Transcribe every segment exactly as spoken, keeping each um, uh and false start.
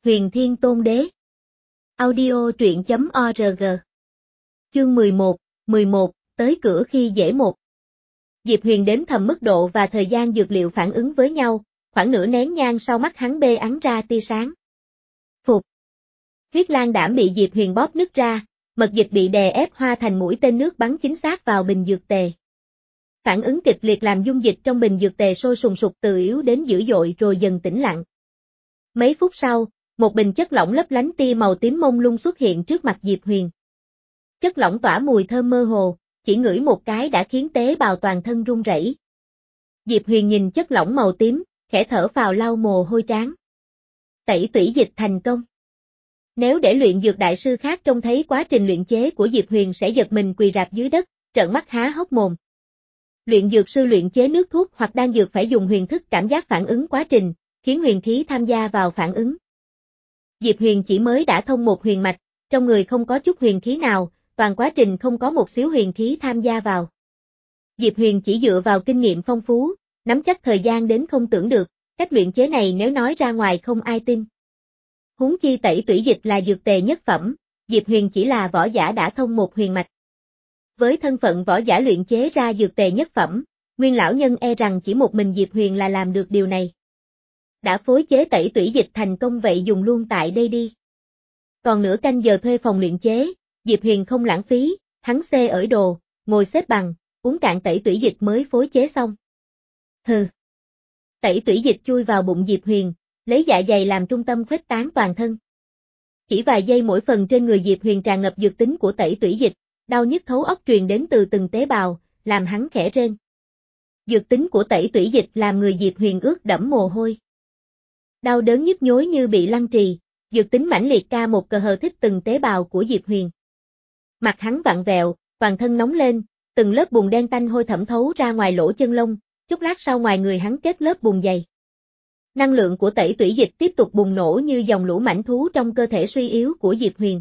Huyền Thiên Tôn Đế. Audio truyện chấm org. Chương mười một, mười một, tới cửa khi dễ một. Diệp Huyền đếm thầm mức độ và thời gian dược liệu phản ứng với nhau, khoảng nửa nén nhang sau mắt hắn bê ắn ra tia sáng. Phục. Huyết lan đảm bị Diệp Huyền bóp nứt ra, mật dịch bị đè ép hoa thành mũi tên nước bắn chính xác vào bình dược tề. Phản ứng kịch liệt làm dung dịch trong bình dược tề sôi sùng sục từ yếu đến dữ dội rồi dần tĩnh lặng. Mấy phút sau, một bình chất lỏng lấp lánh tia màu tím mông lung xuất hiện trước mặt Diệp Huyền. Chất lỏng tỏa mùi thơm mơ hồ, chỉ ngửi một cái đã khiến tế bào toàn thân run rẩy. Diệp Huyền nhìn chất lỏng màu tím, khẽ thở phào lau mồ hôi trán. Tẩy tủy dịch thành công. Nếu để luyện dược đại sư khác trông thấy quá trình luyện chế của Diệp Huyền sẽ giật mình quỳ rạp dưới đất, trợn mắt há hốc mồm. Luyện dược sư luyện chế nước thuốc hoặc đan dược phải dùng huyền thức cảm giác phản ứng quá trình, khiến huyền khí tham gia vào phản ứng. Diệp Huyền chỉ mới đã thông một huyền mạch, trong người không có chút huyền khí nào, toàn quá trình không có một xíu huyền khí tham gia vào. Diệp Huyền chỉ dựa vào kinh nghiệm phong phú, nắm chắc thời gian đến không tưởng được, cách luyện chế này nếu nói ra ngoài không ai tin. Huống chi tẩy tủy dịch là dược tề nhất phẩm, Diệp Huyền chỉ là võ giả đã thông một huyền mạch. Với thân phận võ giả luyện chế ra dược tề nhất phẩm, Nguyên lão nhân e rằng chỉ một mình Diệp Huyền là làm được điều này. Đã phối chế tẩy tủy dịch thành công vậy dùng luôn tại đây đi. Còn nửa canh giờ thuê phòng luyện chế, Diệp Huyền không lãng phí, hắn xê ở đồ, ngồi xếp bằng, uống cạn tẩy tủy dịch mới phối chế xong. Hừ. Tẩy tủy dịch chui vào bụng Diệp Huyền, lấy dạ dày làm trung tâm khuếch tán toàn thân. Chỉ vài giây mỗi phần trên người Diệp Huyền tràn ngập dược tính của tẩy tủy dịch, đau nhức thấu óc truyền đến từ từng tế bào, làm hắn khẽ rên. Dược tính của tẩy tủy dịch làm người Diệp Huyền ướt đẫm mồ hôi. Đau đớn nhức nhối như bị lăng trì, dược tính mãnh liệt ca một cờ hờ thích từng tế bào của Diệp Huyền. Mặt hắn vặn vẹo, toàn thân nóng lên, từng lớp bùn đen tanh hôi thẩm thấu ra ngoài lỗ chân lông, chốc lát sau ngoài người hắn kết lớp bùn dày. Năng lượng của tẩy tủy dịch tiếp tục bùng nổ như dòng lũ mãnh thú trong cơ thể suy yếu của Diệp Huyền.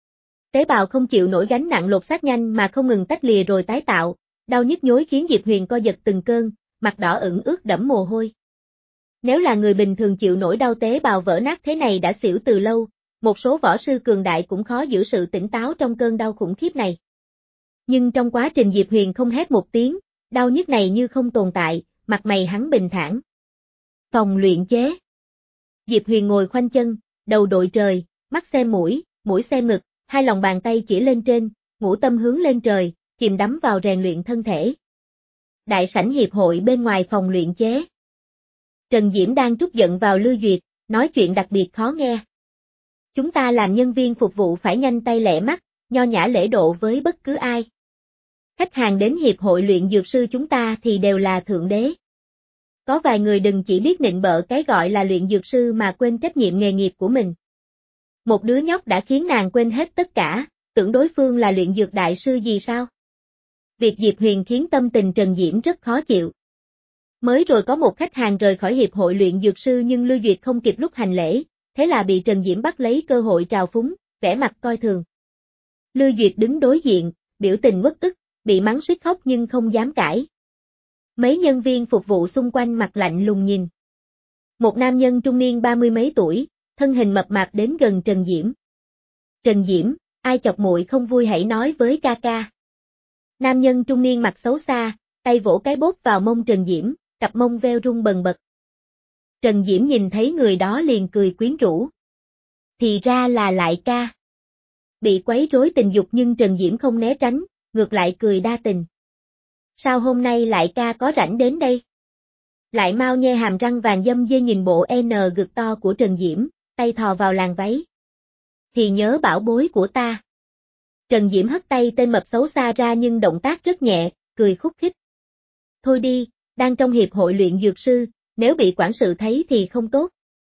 Tế bào không chịu nổi gánh nặng lột xác nhanh mà không ngừng tách lìa rồi tái tạo, đau nhức nhối khiến Diệp Huyền co giật từng cơn, mặt đỏ ửng ướt đẫm mồ hôi. Nếu là người bình thường chịu nổi đau tế bào vỡ nát thế này đã xỉu từ lâu, một số võ sư cường đại cũng khó giữ sự tỉnh táo trong cơn đau khủng khiếp này. Nhưng trong quá trình Diệp Huyền không hét một tiếng, đau nhức này như không tồn tại, mặt mày hắn bình thản. Phòng luyện chế. Diệp Huyền ngồi khoanh chân, đầu đội trời, mắt xem mũi, mũi xem ngực, hai lòng bàn tay chỉ lên trên, ngũ tâm hướng lên trời, chìm đắm vào rèn luyện thân thể. Đại sảnh hiệp hội bên ngoài phòng luyện chế. Trần Diễm đang trút giận vào Lưu Duyệt, nói chuyện đặc biệt khó nghe. Chúng ta làm nhân viên phục vụ phải nhanh tay lẹ mắt, nho nhã lễ độ với bất cứ ai. Khách hàng đến hiệp hội luyện dược sư chúng ta thì đều là thượng đế. Có vài người đừng chỉ biết nịnh bợ cái gọi là luyện dược sư mà quên trách nhiệm nghề nghiệp của mình. Một đứa nhóc đã khiến nàng quên hết tất cả, tưởng đối phương là luyện dược đại sư gì sao? Việc Diệp Huyền khiến tâm tình Trần Diễm rất khó chịu. Mới rồi có một khách hàng rời khỏi hiệp hội luyện dược sư nhưng Lưu Duyệt không kịp lúc hành lễ, thế là bị Trần Diễm bắt lấy cơ hội trào phúng, vẻ mặt coi thường. Lưu Duyệt đứng đối diện, biểu tình uất ức, bị mắng suýt khóc nhưng không dám cãi. Mấy nhân viên phục vụ xung quanh mặt lạnh lùng nhìn. Một nam nhân trung niên ba mươi mấy tuổi, thân hình mập mạp đến gần Trần Diễm. Trần Diễm, ai chọc muội không vui hãy nói với ca ca. Nam nhân trung niên mặt xấu xa, tay vỗ cái bóp vào mông Trần Diễm, cặp mông veo rung bần bật. Trần Diễm nhìn thấy người đó liền cười quyến rũ. Thì ra là Lại ca. Bị quấy rối tình dục nhưng Trần Diễm không né tránh, ngược lại cười đa tình. Sao hôm nay Lại ca có rảnh đến đây? Lại mau nhe hàm răng vàng dâm dê nhìn bộ N ngực to của Trần Diễm, tay thò vào làn váy. Thì nhớ bảo bối của ta. Trần Diễm hất tay tên mập xấu xa ra nhưng động tác rất nhẹ, cười khúc khích. Thôi đi, đang trong hiệp hội luyện dược sư, nếu bị quản sự thấy thì không tốt.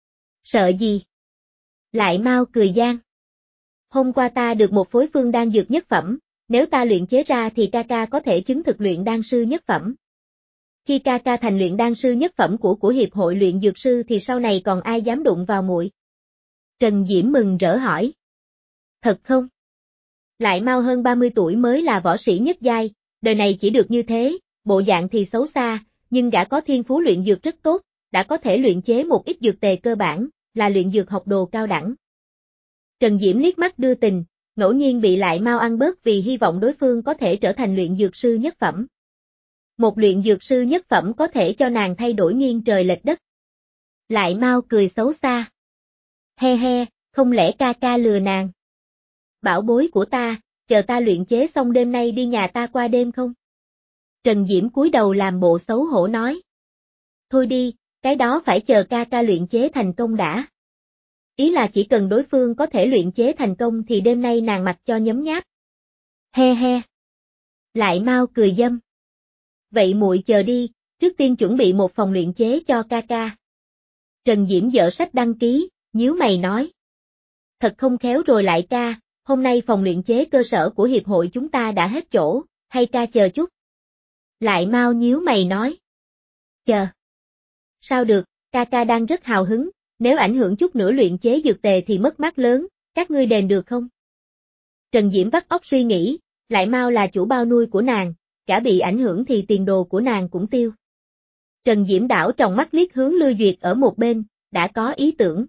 Sợ gì? Lại mau cười gian. Hôm qua ta được một phối phương đan dược nhất phẩm, nếu ta luyện chế ra thì ca ca có thể chứng thực luyện đan sư nhất phẩm. Khi ca ca thành luyện đan sư nhất phẩm của của hiệp hội luyện dược sư thì sau này còn ai dám đụng vào muội? Trần Diễm mừng rỡ hỏi. Thật không? Lại mau hơn ba mươi tuổi mới là võ sĩ nhất giai, đời này chỉ được như thế, bộ dạng thì xấu xa, nhưng gã có thiên phú luyện dược rất tốt, đã có thể luyện chế một ít dược tề cơ bản, là luyện dược học đồ cao đẳng. Trần Diễm liếc mắt đưa tình, ngẫu nhiên bị Lại Mau ăn bớt vì hy vọng đối phương có thể trở thành luyện dược sư nhất phẩm. Một luyện dược sư nhất phẩm có thể cho nàng thay đổi nghiêng trời lệch đất. Lại Mau cười xấu xa. He he, không lẽ ca ca lừa nàng? Bảo bối của ta, chờ ta luyện chế xong đêm nay đi nhà ta qua đêm không? Trần Diễm cúi đầu làm bộ xấu hổ nói. Thôi đi, cái đó phải chờ ca ca luyện chế thành công đã. Ý là chỉ cần đối phương có thể luyện chế thành công thì đêm nay nàng mặc cho nhấm nháp. He he. Lại Mau cười dâm. Vậy muội chờ đi, trước tiên chuẩn bị một phòng luyện chế cho ca ca. Trần Diễm dở sách đăng ký, nhíu mày nói. Thật không khéo rồi Lại ca, hôm nay phòng luyện chế cơ sở của hiệp hội chúng ta đã hết chỗ, hay ca chờ chút. Lại Mau nhíu mày nói. Chờ. Sao được, ca ca đang rất hào hứng, nếu ảnh hưởng chút nữa luyện chế dược tề thì mất mát lớn, các ngươi đền được không? Trần Diễm vắt óc suy nghĩ, Lại Mau là chủ bao nuôi của nàng, cả bị ảnh hưởng thì tiền đồ của nàng cũng tiêu. Trần Diễm đảo tròng mắt liếc hướng Lưu Duyệt ở một bên, đã có ý tưởng.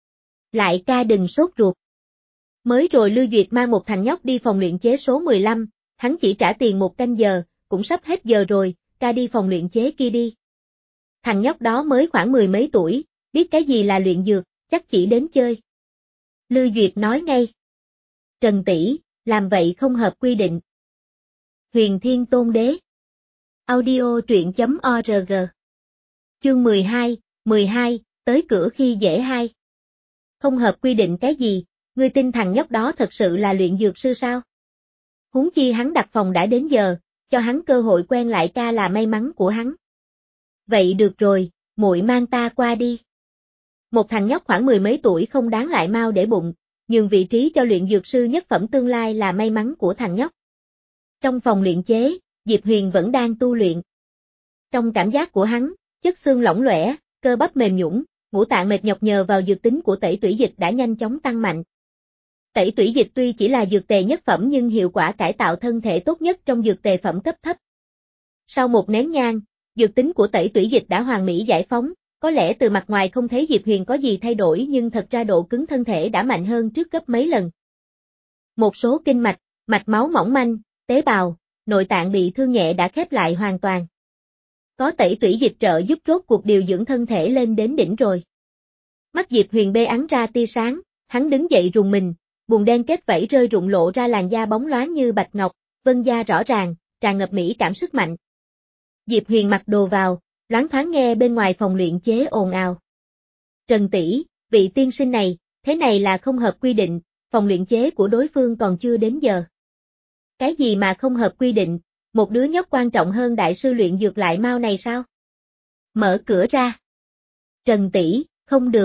Lại ca đừng sốt ruột. Mới rồi Lưu Duyệt mang một thằng nhóc đi phòng luyện chế số mười lăm, hắn chỉ trả tiền một canh giờ, cũng sắp hết giờ rồi, ca đi phòng luyện chế kia đi. Thằng nhóc đó mới khoảng mười mấy tuổi, biết cái gì là luyện dược, chắc chỉ đến chơi. Lưu Duyệt nói ngay. Trần tỷ, làm vậy không hợp quy định. Huyền Thiên Tôn Đế. Audio truyện chấm org. Chương mười hai, mười hai, tới cửa khi dễ hai. Không hợp quy định cái gì, ngươi tin thằng nhóc đó thật sự là luyện dược sư sao? Huống chi hắn đặt phòng đã đến giờ, cho hắn cơ hội quen Lại ca là may mắn của hắn. Vậy được rồi, muội mang ta qua đi. Một thằng nhóc khoảng mười mấy tuổi không đáng Lại Mau để bụng, nhường vị trí cho luyện dược sư nhất phẩm tương lai là may mắn của thằng nhóc. Trong phòng luyện chế, Diệp Huyền vẫn đang tu luyện. Trong cảm giác của hắn, chất xương lỏng loẻo, cơ bắp mềm nhũn, ngũ tạng mệt nhọc nhờ vào dược tính của tẩy tủy dịch đã nhanh chóng tăng mạnh. Tẩy tủy dịch tuy chỉ là dược tề nhất phẩm nhưng hiệu quả cải tạo thân thể tốt nhất trong dược tề phẩm cấp thấp. Sau một nén nhang, dược tính của tẩy tủy dịch đã hoàn mỹ giải phóng, có lẽ từ mặt ngoài không thấy Diệp Huyền có gì thay đổi nhưng thật ra độ cứng thân thể đã mạnh hơn trước gấp mấy lần. Một số kinh mạch, mạch máu mỏng manh, tế bào, nội tạng bị thương nhẹ đã khép lại hoàn toàn. Có tẩy tủy dịch trợ giúp rốt cuộc điều dưỡng thân thể lên đến đỉnh rồi. Mắt Diệp Huyền bê ắng ra tia sáng, hắn đứng dậy rùng mình, buồn đen kết vảy rơi rụng lộ ra làn da bóng loáng như bạch ngọc, vân da rõ ràng, tràn ngập mỹ cảm sức mạnh. Diệp Huyền mặc đồ vào, loáng thoáng nghe bên ngoài phòng luyện chế ồn ào. Trần tỷ, vị tiên sinh này, thế này là không hợp quy định, phòng luyện chế của đối phương còn chưa đến giờ. Cái gì mà không hợp quy định, một đứa nhóc quan trọng hơn đại sư luyện dược Lại Mau này sao? Mở cửa ra. Trần tỷ, không được.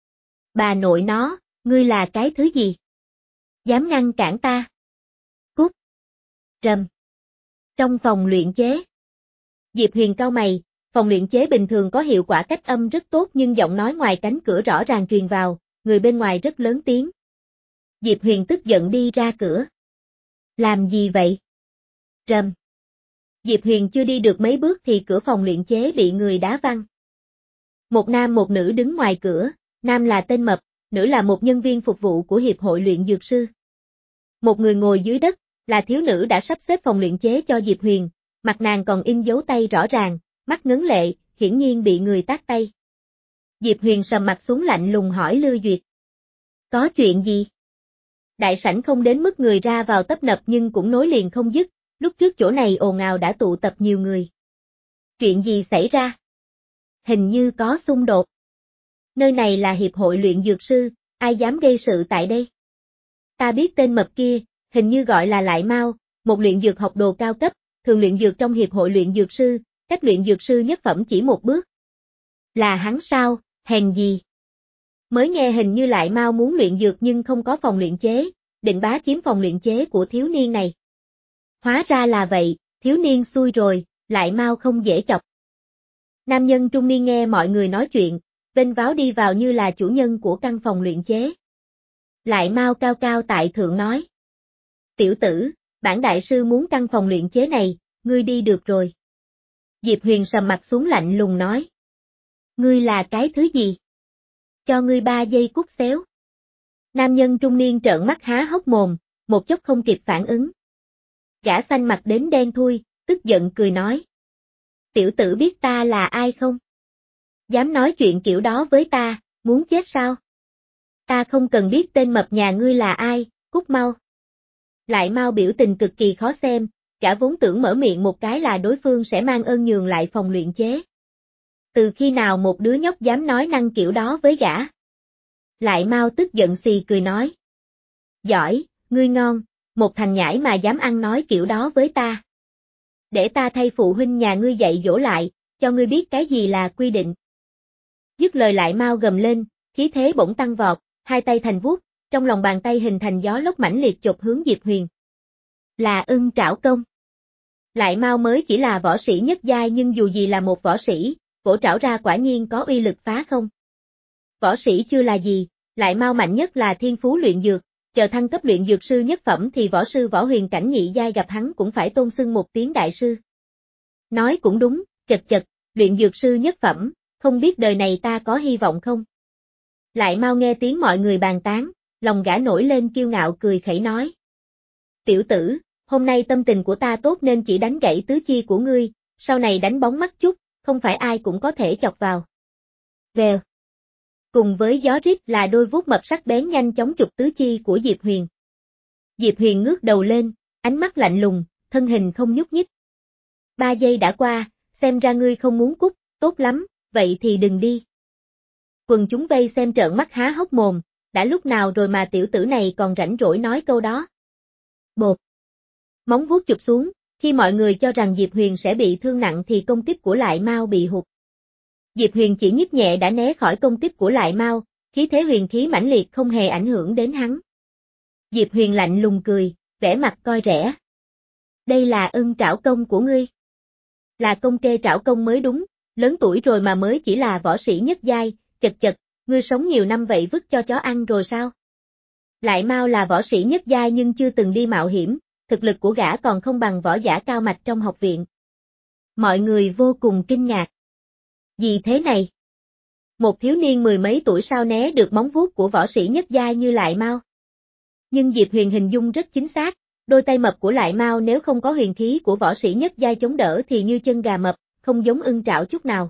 Bà nội nó, ngươi là cái thứ gì? Dám ngăn cản ta? Cút. Rầm. Trong phòng luyện chế. Diệp Huyền cau mày, phòng luyện chế bình thường có hiệu quả cách âm rất tốt nhưng giọng nói ngoài cánh cửa rõ ràng truyền vào, người bên ngoài rất lớn tiếng. Diệp Huyền tức giận đi ra cửa. Làm gì vậy? Rầm. Diệp Huyền chưa đi được mấy bước thì cửa phòng luyện chế bị người đá văng. Một nam một nữ đứng ngoài cửa, nam là tên Mập, nữ là một nhân viên phục vụ của Hiệp hội luyện dược sư. Một người ngồi dưới đất, là thiếu nữ đã sắp xếp phòng luyện chế cho Diệp Huyền, mặt nàng còn in dấu tay rõ ràng, mắt ngấn lệ, hiển nhiên bị người tát tay. Diệp Huyền sầm mặt xuống lạnh lùng hỏi Lưu Duyệt. Có chuyện gì? Đại sảnh không đến mức người ra vào tấp nập nhưng cũng nối liền không dứt, lúc trước chỗ này ồn ào đã tụ tập nhiều người. Chuyện gì xảy ra? Hình như có xung đột. Nơi này là hiệp hội luyện dược sư, ai dám gây sự tại đây? Ta biết tên Mập kia, hình như gọi là Lại Mau, một luyện dược học đồ cao cấp, thường luyện dược trong hiệp hội luyện dược sư, cách luyện dược sư nhất phẩm chỉ một bước. Là hắn sao, hèn gì? Mới nghe hình như Lại Mau muốn luyện dược nhưng không có phòng luyện chế, định bá chiếm phòng luyện chế của thiếu niên này. Hóa ra là vậy, thiếu niên xui rồi, Lại Mau không dễ chọc. Nam nhân trung niên nghe mọi người nói chuyện, vênh váo đi vào như là chủ nhân của căn phòng luyện chế. Lại Mau cao cao tại thượng nói. Tiểu tử, bản đại sư muốn căn phòng luyện chế này, ngươi đi được rồi. Diệp Huyền sầm mặt xuống lạnh lùng nói. Ngươi là cái thứ gì? Cho ngươi ba giây cút xéo. Nam nhân trung niên trợn mắt há hốc mồm, một chốc không kịp phản ứng. Gã xanh mặt đến đen thui, tức giận cười nói. Tiểu tử biết ta là ai không? Dám nói chuyện kiểu đó với ta, muốn chết sao? Ta không cần biết tên mập nhà ngươi là ai, cút mau. Lại mau biểu tình cực kỳ khó xem, gã vốn tưởng mở miệng một cái là đối phương sẽ mang ơn nhường lại phòng luyện chế. Từ khi nào một đứa nhóc dám nói năng kiểu đó với gã? Lại mau tức giận xì cười nói. Giỏi, ngươi ngon, một thằng nhãi mà dám ăn nói kiểu đó với ta. Để ta thay phụ huynh nhà ngươi dạy dỗ lại, cho ngươi biết cái gì là quy định. Dứt lời lại mau gầm lên, khí thế bỗng tăng vọt, hai tay thành vuốt, trong lòng bàn tay hình thành gió lốc mãnh liệt chộp hướng Diệp Huyền. Là ưng trảo công. Lại mau mới chỉ là võ sĩ nhất giai nhưng dù gì là một võ sĩ, vỗ trảo ra quả nhiên có uy lực phá không. Võ sĩ chưa là gì, lại mau mạnh nhất là thiên phú luyện dược, chờ thăng cấp luyện dược sư nhất phẩm thì võ sư võ huyền cảnh nhị giai gặp hắn cũng phải tôn xưng một tiếng đại sư. Nói cũng đúng, chật chật, luyện dược sư nhất phẩm, không biết đời này ta có hy vọng không? Lại mau nghe tiếng mọi người bàn tán, lòng gã nổi lên kiêu ngạo cười khẩy nói. Tiểu tử, hôm nay tâm tình của ta tốt nên chỉ đánh gãy tứ chi của ngươi, sau này đánh bóng mắt chút, không phải ai cũng có thể chọc vào. Vèo. Cùng với gió rít là đôi vuốt mập sắc bén nhanh chóng chụp tứ chi của Diệp Huyền. Diệp Huyền ngước đầu lên, ánh mắt lạnh lùng, thân hình không nhúc nhích. Ba giây đã qua, xem ra ngươi không muốn cút, tốt lắm, vậy thì đừng đi. Quần chúng vây xem trợn mắt há hốc mồm, đã lúc nào rồi mà tiểu tử này còn rảnh rỗi nói câu đó. Bột. Móng vuốt chụp xuống, khi mọi người cho rằng Diệp Huyền sẽ bị thương nặng thì công kích của Lại Mau bị hụt. Diệp Huyền chỉ nhích nhẹ đã né khỏi công kích của Lại Mau, khí thế huyền khí mãnh liệt không hề ảnh hưởng đến hắn. Diệp Huyền lạnh lùng cười, vẻ mặt coi rẻ. Đây là ưng trảo công của ngươi. Là công kê trảo công mới đúng, lớn tuổi rồi mà mới chỉ là võ sĩ nhất giai, chật chật, ngươi sống nhiều năm vậy vứt cho chó ăn rồi sao? Lại Mau là võ sĩ nhất giai nhưng chưa từng đi mạo hiểm, thực lực của gã còn không bằng võ giả cao mạch trong học viện. Mọi người vô cùng kinh ngạc. Gì thế này? Một thiếu niên mười mấy tuổi sao né được móng vuốt của võ sĩ nhất giai như Lại Mau? Nhưng Diệp Huyền hình dung rất chính xác, đôi tay mập của Lại Mau nếu không có huyền khí của võ sĩ nhất giai chống đỡ thì như chân gà mập, không giống ưng trảo chút nào.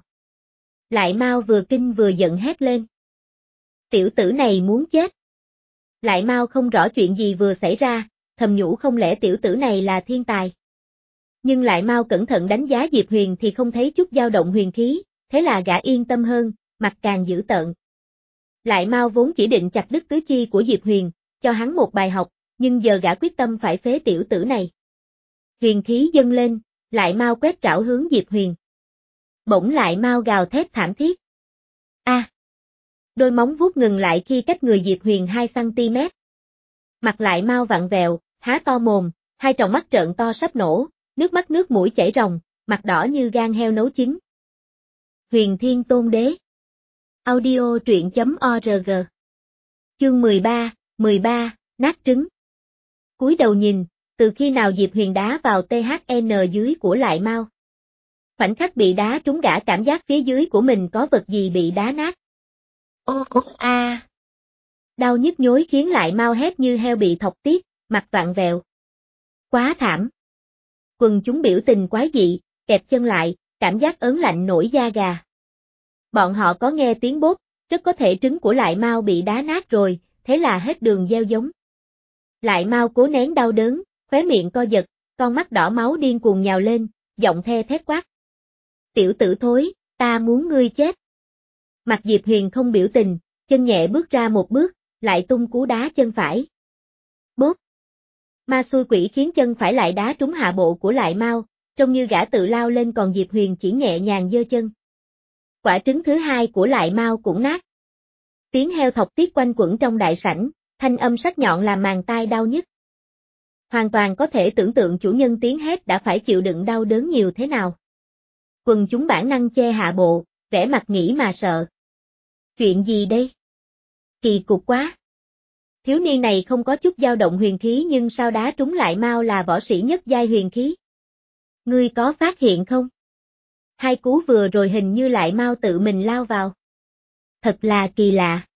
Lại Mau vừa kinh vừa giận hét lên. Tiểu tử này muốn chết. Lại Mau không rõ chuyện gì vừa xảy ra, thầm nhủ không lẽ tiểu tử này là thiên tài. Nhưng Lại Mau cẩn thận đánh giá Diệp Huyền thì không thấy chút dao động huyền khí, thế là gã yên tâm hơn, mặt càng dữ tợn. Lại Mau vốn chỉ định chặt đứt tứ chi của Diệp Huyền, cho hắn một bài học, nhưng giờ gã quyết tâm phải phế tiểu tử này. Huyền khí dâng lên, Lại Mau quét trảo hướng Diệp Huyền. Bỗng Lại Mau gào thét thảm thiết. A! À, đôi móng vuốt ngừng lại khi cách người Diệp Huyền hai xăng ti mét. Mặt Lại Mau vặn vẹo, há to mồm, hai tròng mắt trợn to sắp nổ, nước mắt nước mũi chảy ròng, mặt đỏ như gan heo nấu chín. Huyền Thiên Tôn Đế. Audio truyện chấm org. Chương mười ba, mười ba, nát trứng. Cúi đầu nhìn, từ khi nào Diệp Huyền đá vào tê hát en dưới của Lại Mau. Khoảnh khắc bị đá trúng gã cảm giác phía dưới của mình có vật gì bị đá nát. Ô ô a. Đau nhức nhối khiến Lại Mau hét như heo bị thọc tiết, mặt vặn vẹo. Quá thảm. Quần chúng biểu tình quái dị, kẹp chân lại, cảm giác ớn lạnh nổi da gà. Bọn họ có nghe tiếng bốp, rất có thể trứng của Lại Mau bị đá nát rồi, thế là hết đường gieo giống. Lại Mau cố nén đau đớn, khóe miệng co giật, con mắt đỏ máu điên cuồng nhào lên, giọng the thét quát. Tiểu tử thối, ta muốn ngươi chết. Mặt Diệp Huyền không biểu tình, chân nhẹ bước ra một bước, lại tung cú đá chân phải. Bốp. Ma xui quỷ khiến chân phải lại đá trúng hạ bộ của Lại Mau, trông như gã tự lao lên còn Diệp Huyền chỉ nhẹ nhàng giơ chân. Quả trứng thứ hai của Lại Mau cũng nát. Tiếng heo thọc tiết quanh quẩn trong đại sảnh, thanh âm sắc nhọn làm màng tai đau nhức. Hoàn toàn có thể tưởng tượng chủ nhân tiếng hét đã phải chịu đựng đau đớn nhiều thế nào. Quần chúng bản năng che hạ bộ, vẻ mặt nghĩ mà sợ. Chuyện gì đây? Kỳ cục quá. Thiếu niên này không có chút dao động huyền khí nhưng sao đá trúng Lại Mau là võ sĩ nhất giai huyền khí? Ngươi có phát hiện không? Hai cú vừa rồi hình như Lại Mau tự mình lao vào. Thật là kỳ lạ.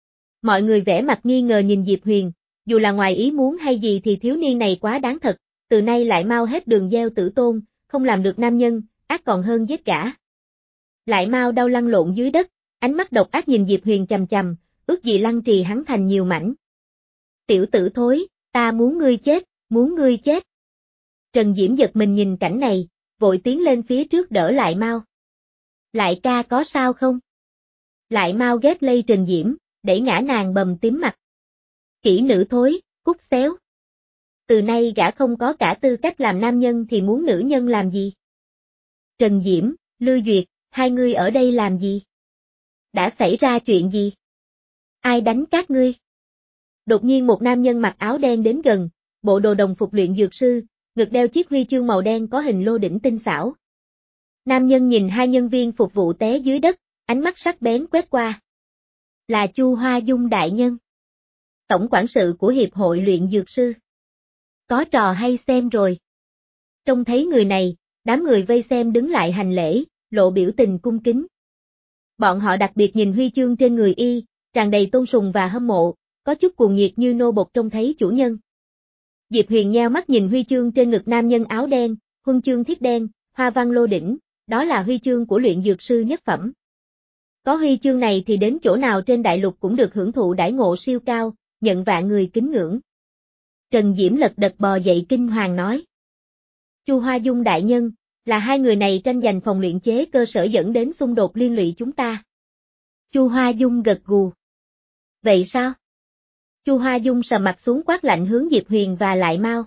Mọi người vẻ mặt nghi ngờ nhìn Diệp Huyền, dù là ngoài ý muốn hay gì thì thiếu niên này quá đáng thật, từ nay lại mau hết đường gieo tử tôn, không làm được nam nhân, ác còn hơn giết gã. Lại mau đau lăn lộn dưới đất, ánh mắt độc ác nhìn Diệp Huyền chằm chằm, ước gì lăng trì hắn thành nhiều mảnh. Tiểu tử thối, ta muốn ngươi chết, muốn ngươi chết. Trần Diễm giật mình nhìn cảnh này, vội tiến lên phía trước đỡ Lại Mau. Lại ca có sao không? Lại Mau ghét lây Trần Diễm, đẩy ngã nàng bầm tím mặt. Kỹ nữ thối, cút xéo. Từ nay gã không có cả tư cách làm nam nhân thì muốn nữ nhân làm gì? Trần Diễm, Lưu Duyệt, hai ngươi ở đây làm gì? Đã xảy ra chuyện gì? Ai đánh các ngươi? Đột nhiên một nam nhân mặc áo đen đến gần, bộ đồ đồng phục luyện dược sư, ngực đeo chiếc huy chương màu đen có hình lô đỉnh tinh xảo. Nam nhân nhìn hai nhân viên phục vụ té dưới đất, ánh mắt sắc bén quét qua. Là Chu Hoa Dung đại nhân. Tổng quản sự của Hiệp hội luyện dược sư. Có trò hay xem rồi. Trông thấy người này, đám người vây xem đứng lại hành lễ, lộ biểu tình cung kính. Bọn họ đặc biệt nhìn huy chương trên người y, tràn đầy tôn sùng và hâm mộ, có chút cuồng nhiệt như nô bộc trông thấy chủ nhân. Diệp Huyền nheo mắt nhìn huy chương trên ngực nam nhân áo đen, huân chương thiết đen, hoa văn lô đỉnh, đó là huy chương của luyện dược sư nhất phẩm. Có huy chương này thì đến chỗ nào trên đại lục cũng được hưởng thụ đãi ngộ siêu cao, nhận vạn người kính ngưỡng. Trần Diễm lật đật bò dậy kinh hoàng nói. Chu Hoa Dung đại nhân, là hai người này tranh giành phòng luyện chế cơ sở dẫn đến xung đột liên lụy chúng ta. Chu Hoa Dung gật gù. Vậy sao? Chu Hoa Dung sầm mặt xuống quát lạnh hướng Diệp Huyền và Lại Mau.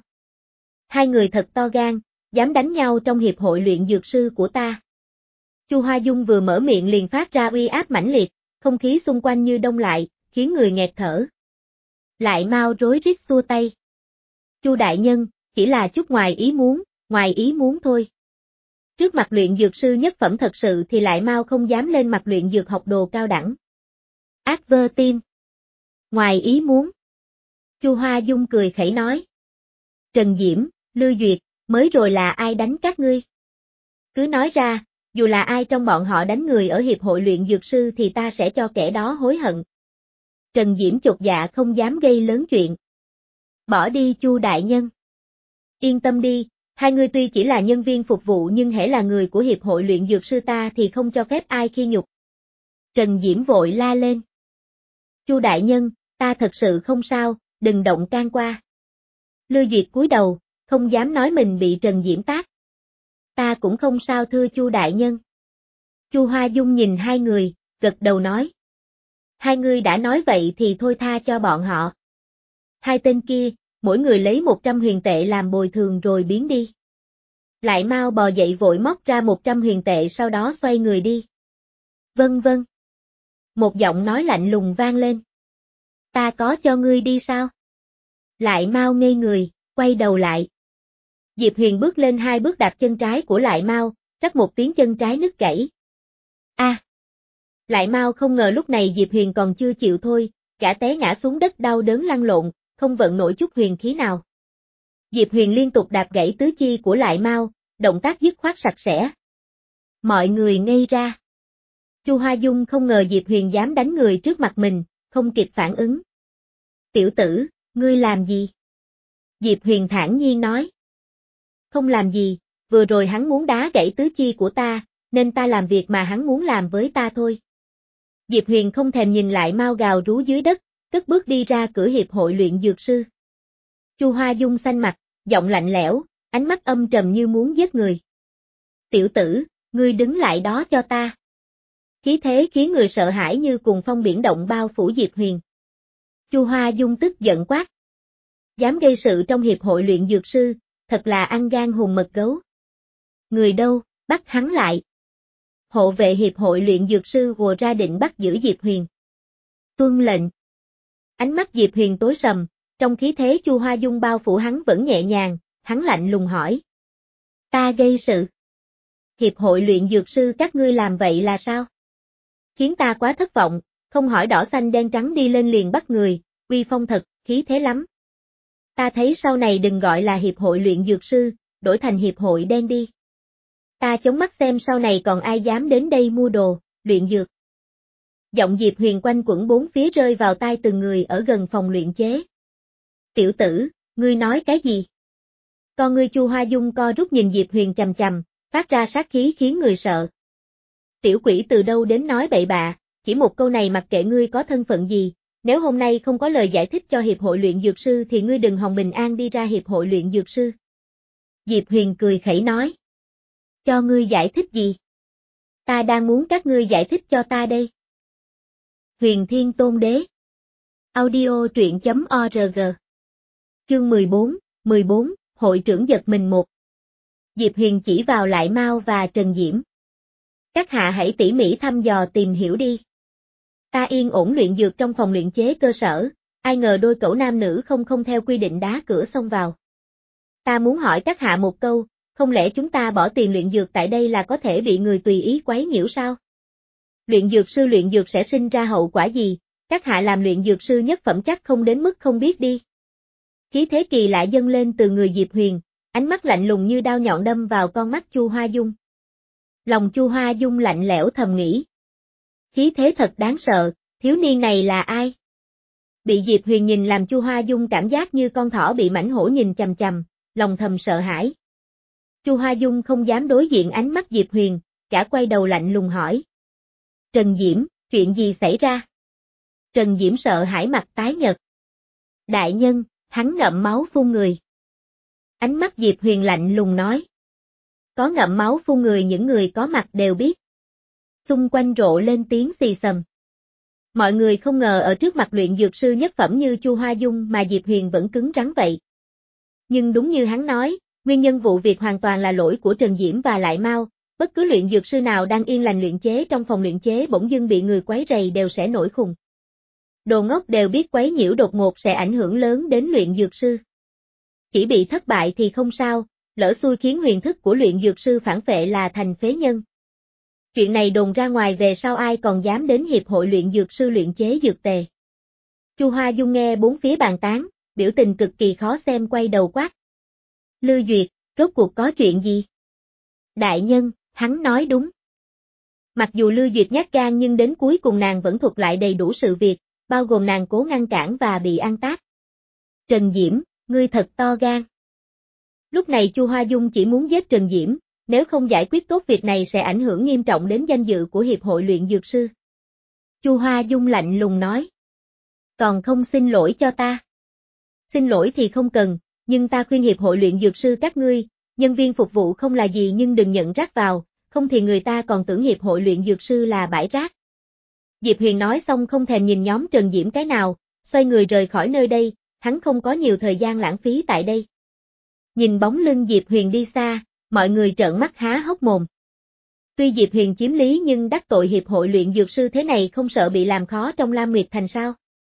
Hai người thật to gan, dám đánh nhau trong hiệp hội luyện dược sư của ta. Chu Hoa Dung vừa mở miệng liền phát ra uy áp mãnh liệt, không khí xung quanh như đông lại, khiến người nghẹt thở. Lại Mau rối rít xua tay. Chu đại nhân, chỉ là chút ngoài ý muốn, ngoài ý muốn thôi. Trước mặt luyện dược sư nhất phẩm thật sự thì Lại Mau không dám lên mặt luyện dược học đồ cao đẳng. Ác vơ tim. Ngoài ý muốn. Chu Hoa Dung cười khẩy nói. Trần Diễm, Lưu Duyệt, mới rồi là ai đánh các ngươi? Cứ nói ra, dù là ai trong bọn họ đánh người ở hiệp hội luyện dược sư thì ta sẽ cho kẻ đó hối hận. Trần Diễm chột dạ không dám gây lớn chuyện. Bỏ đi Chu đại nhân. Yên tâm đi, hai người tuy chỉ là nhân viên phục vụ nhưng hễ là người của hiệp hội luyện dược sư ta thì không cho phép ai khi nhục. Trần Diễm vội la lên. Chu đại nhân, ta thật sự không sao, đừng động can qua. Lưu Duyệt cúi đầu, không dám nói mình bị Trần Diễm tát. Ta cũng không sao thưa Chu đại nhân. Chu Hoa Dung nhìn hai người, gật đầu nói. Hai người đã nói vậy thì thôi tha cho bọn họ. Hai tên kia, mỗi người lấy một trăm huyền tệ làm bồi thường rồi biến đi. Lại Mau bò dậy vội móc ra một trăm huyền tệ sau đó xoay người đi. Vâng vâng. Một giọng nói lạnh lùng vang lên. Ta có cho ngươi đi sao? Lại Mau ngây người, quay đầu lại. Diệp Huyền bước lên hai bước đạp chân trái của Lại Mau, rắc một tiếng chân trái nứt gãy. A! À. Lại Mau không ngờ lúc này Diệp Huyền còn chưa chịu thôi, gã té ngã xuống đất đau đớn lăn lộn, không vận nổi chút huyền khí nào. Diệp Huyền liên tục đạp gãy tứ chi của Lại Mau, động tác dứt khoát sạch sẽ. Mọi người ngây ra. Chu Hoa Dung không ngờ Diệp Huyền dám đánh người trước mặt mình, không kịp phản ứng. Tiểu tử, ngươi làm gì? Diệp Huyền thản nhiên nói. Không làm gì, vừa rồi hắn muốn đá gãy tứ chi của ta, nên ta làm việc mà hắn muốn làm với ta thôi. Diệp Huyền không thèm nhìn Lại Mau gào rú dưới đất, cất bước đi ra cửa hiệp hội luyện dược sư. Chu Hoa Dung xanh mặt, giọng lạnh lẽo, ánh mắt âm trầm như muốn giết người. Tiểu tử, ngươi đứng lại đó cho ta. Khí thế khiến người sợ hãi như cùng phong biển động bao phủ Diệp Huyền. Chu Hoa Dung tức giận quát. Dám gây sự trong hiệp hội luyện dược sư, thật là ăn gan hùm mật gấu. Người đâu, bắt hắn lại. Hộ vệ hiệp hội luyện dược sư ùa ra định bắt giữ Diệp Huyền. Tuân lệnh. Ánh mắt Diệp Huyền tối sầm, trong khí thế Chu Hoa Dung bao phủ hắn vẫn nhẹ nhàng, hắn lạnh lùng hỏi. Ta gây sự. Hiệp hội luyện dược sư các ngươi làm vậy là sao? Khiến ta quá thất vọng, không hỏi đỏ xanh đen trắng đi lên liền bắt người, uy phong thật, khí thế lắm. Ta thấy sau này đừng gọi là hiệp hội luyện dược sư, đổi thành hiệp hội đen đi. Ta chống mắt xem sau này còn ai dám đến đây mua đồ, luyện dược. Giọng Diệp Huyền quanh quẩn bốn phía rơi vào tai từng người ở gần phòng luyện chế. Tiểu tử, ngươi nói cái gì? Con ngươi Chu Hoa Dung co rút nhìn Diệp Huyền chằm chằm, phát ra sát khí khiến người sợ. Tiểu quỷ từ đâu đến nói bậy bạ, chỉ một câu này mặc kệ ngươi có thân phận gì, nếu hôm nay không có lời giải thích cho Hiệp hội luyện dược sư thì ngươi đừng hòng bình an đi ra Hiệp hội luyện dược sư. Diệp Huyền cười khẩy nói. Cho ngươi giải thích gì? Ta đang muốn các ngươi giải thích cho ta đây. Huyền Thiên Tôn Đế. Audio truyện chấm org. Chương mười bốn, mười bốn, hội trưởng giật mình một. Diệp Huyền chỉ vào Lại Mao và Trần Diễm. Các hạ hãy tỉ mỉ thăm dò tìm hiểu đi. Ta yên ổn luyện dược trong phòng luyện chế cơ sở, ai ngờ đôi cẩu nam nữ không không theo quy định đá cửa xông vào. Ta muốn hỏi các hạ một câu, không lẽ chúng ta bỏ tiền luyện dược tại đây là có thể bị người tùy ý quấy nhiễu sao? Luyện dược sư luyện dược sẽ sinh ra hậu quả gì, các hạ làm luyện dược sư nhất phẩm chắc không đến mức không biết đi. Khí thế kỳ lạ dâng lên từ người Diệp Huyền, ánh mắt lạnh lùng như đao nhọn đâm vào con mắt Chu Hoa Dung. Lòng Chu Hoa Dung lạnh lẽo thầm nghĩ. Khí thế thật đáng sợ, thiếu niên này là ai? Bị Diệp Huyền nhìn làm Chu Hoa Dung cảm giác như con thỏ bị mãnh hổ nhìn chằm chằm, lòng thầm sợ hãi. Chu Hoa Dung không dám đối diện ánh mắt Diệp Huyền, cả quay đầu lạnh lùng hỏi. Trần Diễm, chuyện gì xảy ra? Trần Diễm sợ hãi mặt tái nhợt. Đại nhân, hắn ngậm máu phun người. Ánh mắt Diệp Huyền lạnh lùng nói. Có ngậm máu phun người những người có mặt đều biết. Xung quanh rộ lên tiếng xì xầm. Mọi người không ngờ ở trước mặt luyện dược sư nhất phẩm như Chu Hoa Dung mà Diệp Huyền vẫn cứng rắn vậy. Nhưng đúng như hắn nói, nguyên nhân vụ việc hoàn toàn là lỗi của Trần Diễm và Lại Mao, bất cứ luyện dược sư nào đang yên lành luyện chế trong phòng luyện chế bỗng dưng bị người quấy rầy đều sẽ nổi khùng. Đồ ngốc đều biết quấy nhiễu đột ngột sẽ ảnh hưởng lớn đến luyện dược sư. Chỉ bị thất bại thì không sao, lỡ xui khiến huyền thức của luyện dược sư phản phệ là thành phế nhân. Chuyện này đồn ra ngoài về sau ai còn dám đến hiệp hội luyện dược sư luyện chế dược tề. Chu Hoa Dung nghe bốn phía bàn tán, biểu tình cực kỳ khó xem quay đầu quát. Lư Duyệt, rốt cuộc có chuyện gì? Đại nhân, hắn nói đúng. Mặc dù Lư Duyệt nhát gan nhưng đến cuối cùng nàng vẫn thuật lại đầy đủ sự việc, bao gồm nàng cố ngăn cản và bị ăn tát. Trần Diễm, ngươi thật to gan. Lúc này Chu Hoa Dung chỉ muốn giết Trần Diễm, nếu không giải quyết tốt việc này sẽ ảnh hưởng nghiêm trọng đến danh dự của Hiệp hội luyện dược sư. Chu Hoa Dung lạnh lùng nói. Còn không xin lỗi cho ta. Xin lỗi thì không cần, nhưng ta khuyên Hiệp hội luyện dược sư các ngươi, nhân viên phục vụ không là gì nhưng đừng nhận rác vào, không thì người ta còn tưởng Hiệp hội luyện dược sư là bãi rác. Diệp Huyền nói xong không thèm nhìn nhóm Trần Diễm cái nào, xoay người rời khỏi nơi đây, hắn không có nhiều thời gian lãng phí tại đây. Nhìn bóng lưng Diệp Huyền đi xa, mọi người trợn mắt há hốc mồm. Tuy Diệp Huyền chiếm lý nhưng đắc tội Hiệp hội luyện dược sư thế này không sợ bị làm khó trong Lam Nguyệt Thành sao?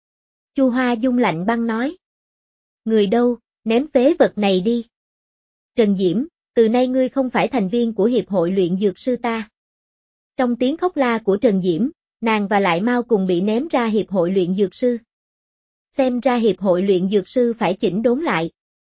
Chu Hoa Dung lạnh băng nói. Người đâu, ném phế vật này đi. Trần Diễm, từ nay ngươi không phải thành viên của Hiệp hội luyện dược sư ta. Trong tiếng khóc la của Trần Diễm, nàng và Lại Mao cùng bị ném ra Hiệp hội luyện dược sư. Xem ra Hiệp hội luyện dược sư phải chỉnh đốn lại.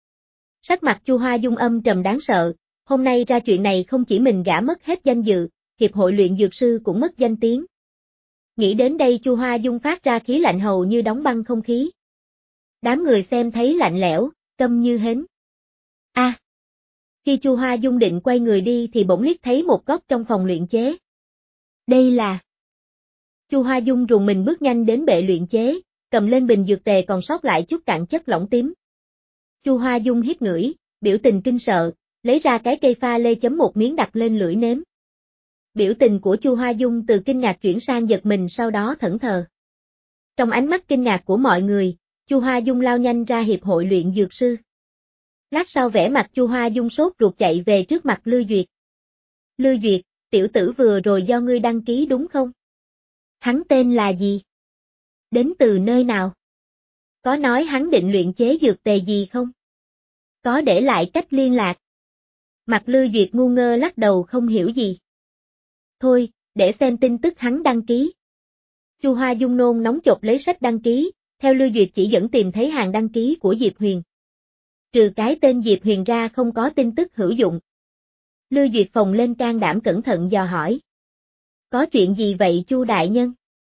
Sắc mặt Chu Hoa Dung âm trầm đáng sợ, hôm nay ra chuyện này không chỉ mình gã mất hết danh dự, Hiệp hội luyện dược sư cũng mất danh tiếng. Nghĩ đến đây Chu Hoa Dung phát ra khí lạnh hầu như đóng băng không khí. Đám người xem thấy lạnh lẽo, câm như hến. A. À, khi Chu Hoa Dung định quay người đi thì bỗng liếc thấy một góc trong phòng luyện chế. Đây là... Chu Hoa Dung rùng mình bước nhanh đến bệ luyện chế, cầm lên bình dược tề còn sót lại chút cạn chất lỏng tím. Chu Hoa Dung hít ngửi, biểu tình kinh sợ, lấy ra cái cây pha lê chấm một miếng đặt lên lưỡi nếm. Biểu tình của Chu Hoa Dung từ kinh ngạc chuyển sang giật mình sau đó thẫn thờ. Trong ánh mắt kinh ngạc của mọi người, Chu Hoa Dung lao nhanh ra Hiệp hội luyện dược sư. Lát sau vẻ mặt Chu Hoa Dung sốt ruột chạy về trước mặt Lư Duyệt. Lư Duyệt, tiểu tử vừa rồi do ngươi đăng ký đúng không? Hắn tên là gì? Đến từ nơi nào? Có nói hắn định luyện chế dược tề gì không? Có để lại cách liên lạc? Mặt Lư Duyệt ngu ngơ lắc đầu không hiểu gì. Thôi, để xem tin tức hắn đăng ký. Chu Hoa Dung nôn nóng chộp lấy sách đăng ký, theo Lư Duyệt chỉ dẫn tìm thấy hàng đăng ký của Diệp Huyền. Trừ cái tên Diệp Huyền ra không có tin tức hữu dụng. Lư Duyệt phồng lên can đảm cẩn thận dò hỏi. Có chuyện gì vậy Chu đại nhân?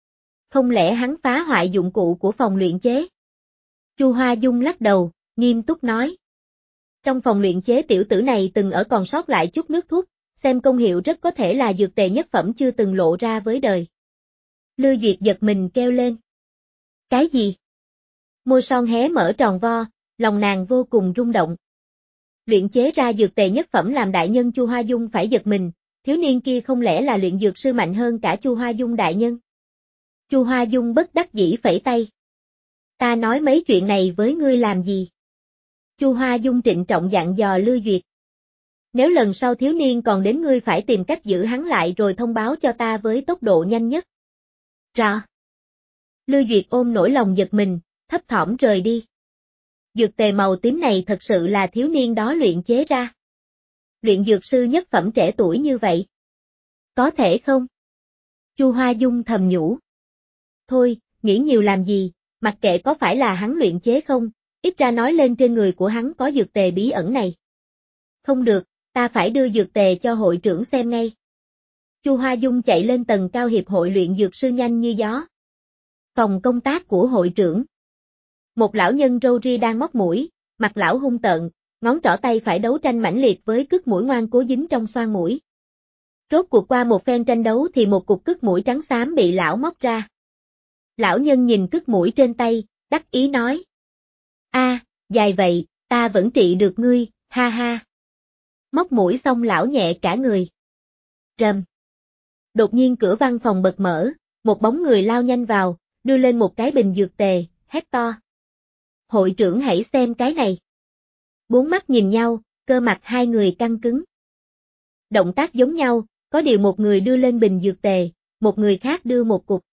Không lẽ hắn phá hoại dụng cụ của phòng luyện chế? Chu Hoa Dung lắc đầu, nghiêm túc nói. Trong phòng luyện chế tiểu tử này từng ở còn sót lại chút nước thuốc, xem công hiệu rất có thể là dược tề nhất phẩm chưa từng lộ ra với đời. Lưu Duyệt giật mình kêu lên. Cái gì? Môi son hé mở tròn vo, lòng nàng vô cùng rung động. Luyện chế ra dược tề nhất phẩm làm đại nhân Chu Hoa Dung phải giật mình, thiếu niên kia không lẽ là luyện dược sư mạnh hơn cả Chu Hoa Dung đại nhân? Chu Hoa Dung bất đắc dĩ phẩy tay. Ta nói mấy chuyện này với ngươi làm gì? Chu Hoa Dung trịnh trọng dặn dò Lưu Duyệt. Nếu lần sau thiếu niên còn đến ngươi phải tìm cách giữ hắn lại rồi thông báo cho ta với tốc độ nhanh nhất. Rõ. Lưu Duyệt ôm nỗi lòng giật mình, thấp thỏm rời đi. Dược tề màu tím này thật sự là thiếu niên đó luyện chế ra. Luyện dược sư nhất phẩm trẻ tuổi như vậy. Có thể không? Chu Hoa Dung thầm nhủ. Thôi, nghĩ nhiều làm gì, mặc kệ có phải là hắn luyện chế không, ít ra nói lên trên người của hắn có dược tề bí ẩn này. Không được, ta phải đưa dược tề cho hội trưởng xem ngay. Chu Hoa Dung chạy lên tầng cao hiệp hội luyện dược sư nhanh như gió. Phòng công tác của hội trưởng. Một lão nhân râu ria đang móc mũi, mặt lão hung tợn, ngón trỏ tay phải đấu tranh mãnh liệt với cứt mũi ngoan cố dính trong xoang mũi. Rốt cuộc qua một phen tranh đấu thì một cục cứt mũi trắng xám bị lão móc ra. Lão nhân nhìn cứt mũi trên tay, đắc ý nói. A, dài vậy, ta vẫn trị được ngươi, ha ha. Móc mũi xong lão nhẹ cả người. Rầm. Đột nhiên cửa văn phòng bật mở, một bóng người lao nhanh vào, đưa lên một cái bình dược tề, hét to. Hội trưởng hãy xem cái này. Bốn mắt nhìn nhau, cơ mặt hai người căng cứng. Động tác giống nhau, có điều một người đưa lên bình dược tề, một người khác đưa một cục.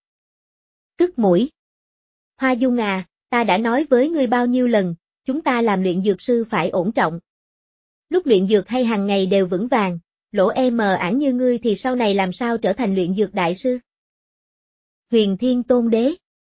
Cứt mũi. Hoa Dung à, ta đã nói với ngươi bao nhiêu lần, chúng ta làm luyện dược sư phải ổn trọng. Lúc luyện dược hay hàng ngày đều vững vàng, lỗ e mờ ảng như ngươi thì sau này làm sao trở thành luyện dược đại sư? Huyền Thiên Tôn Đế.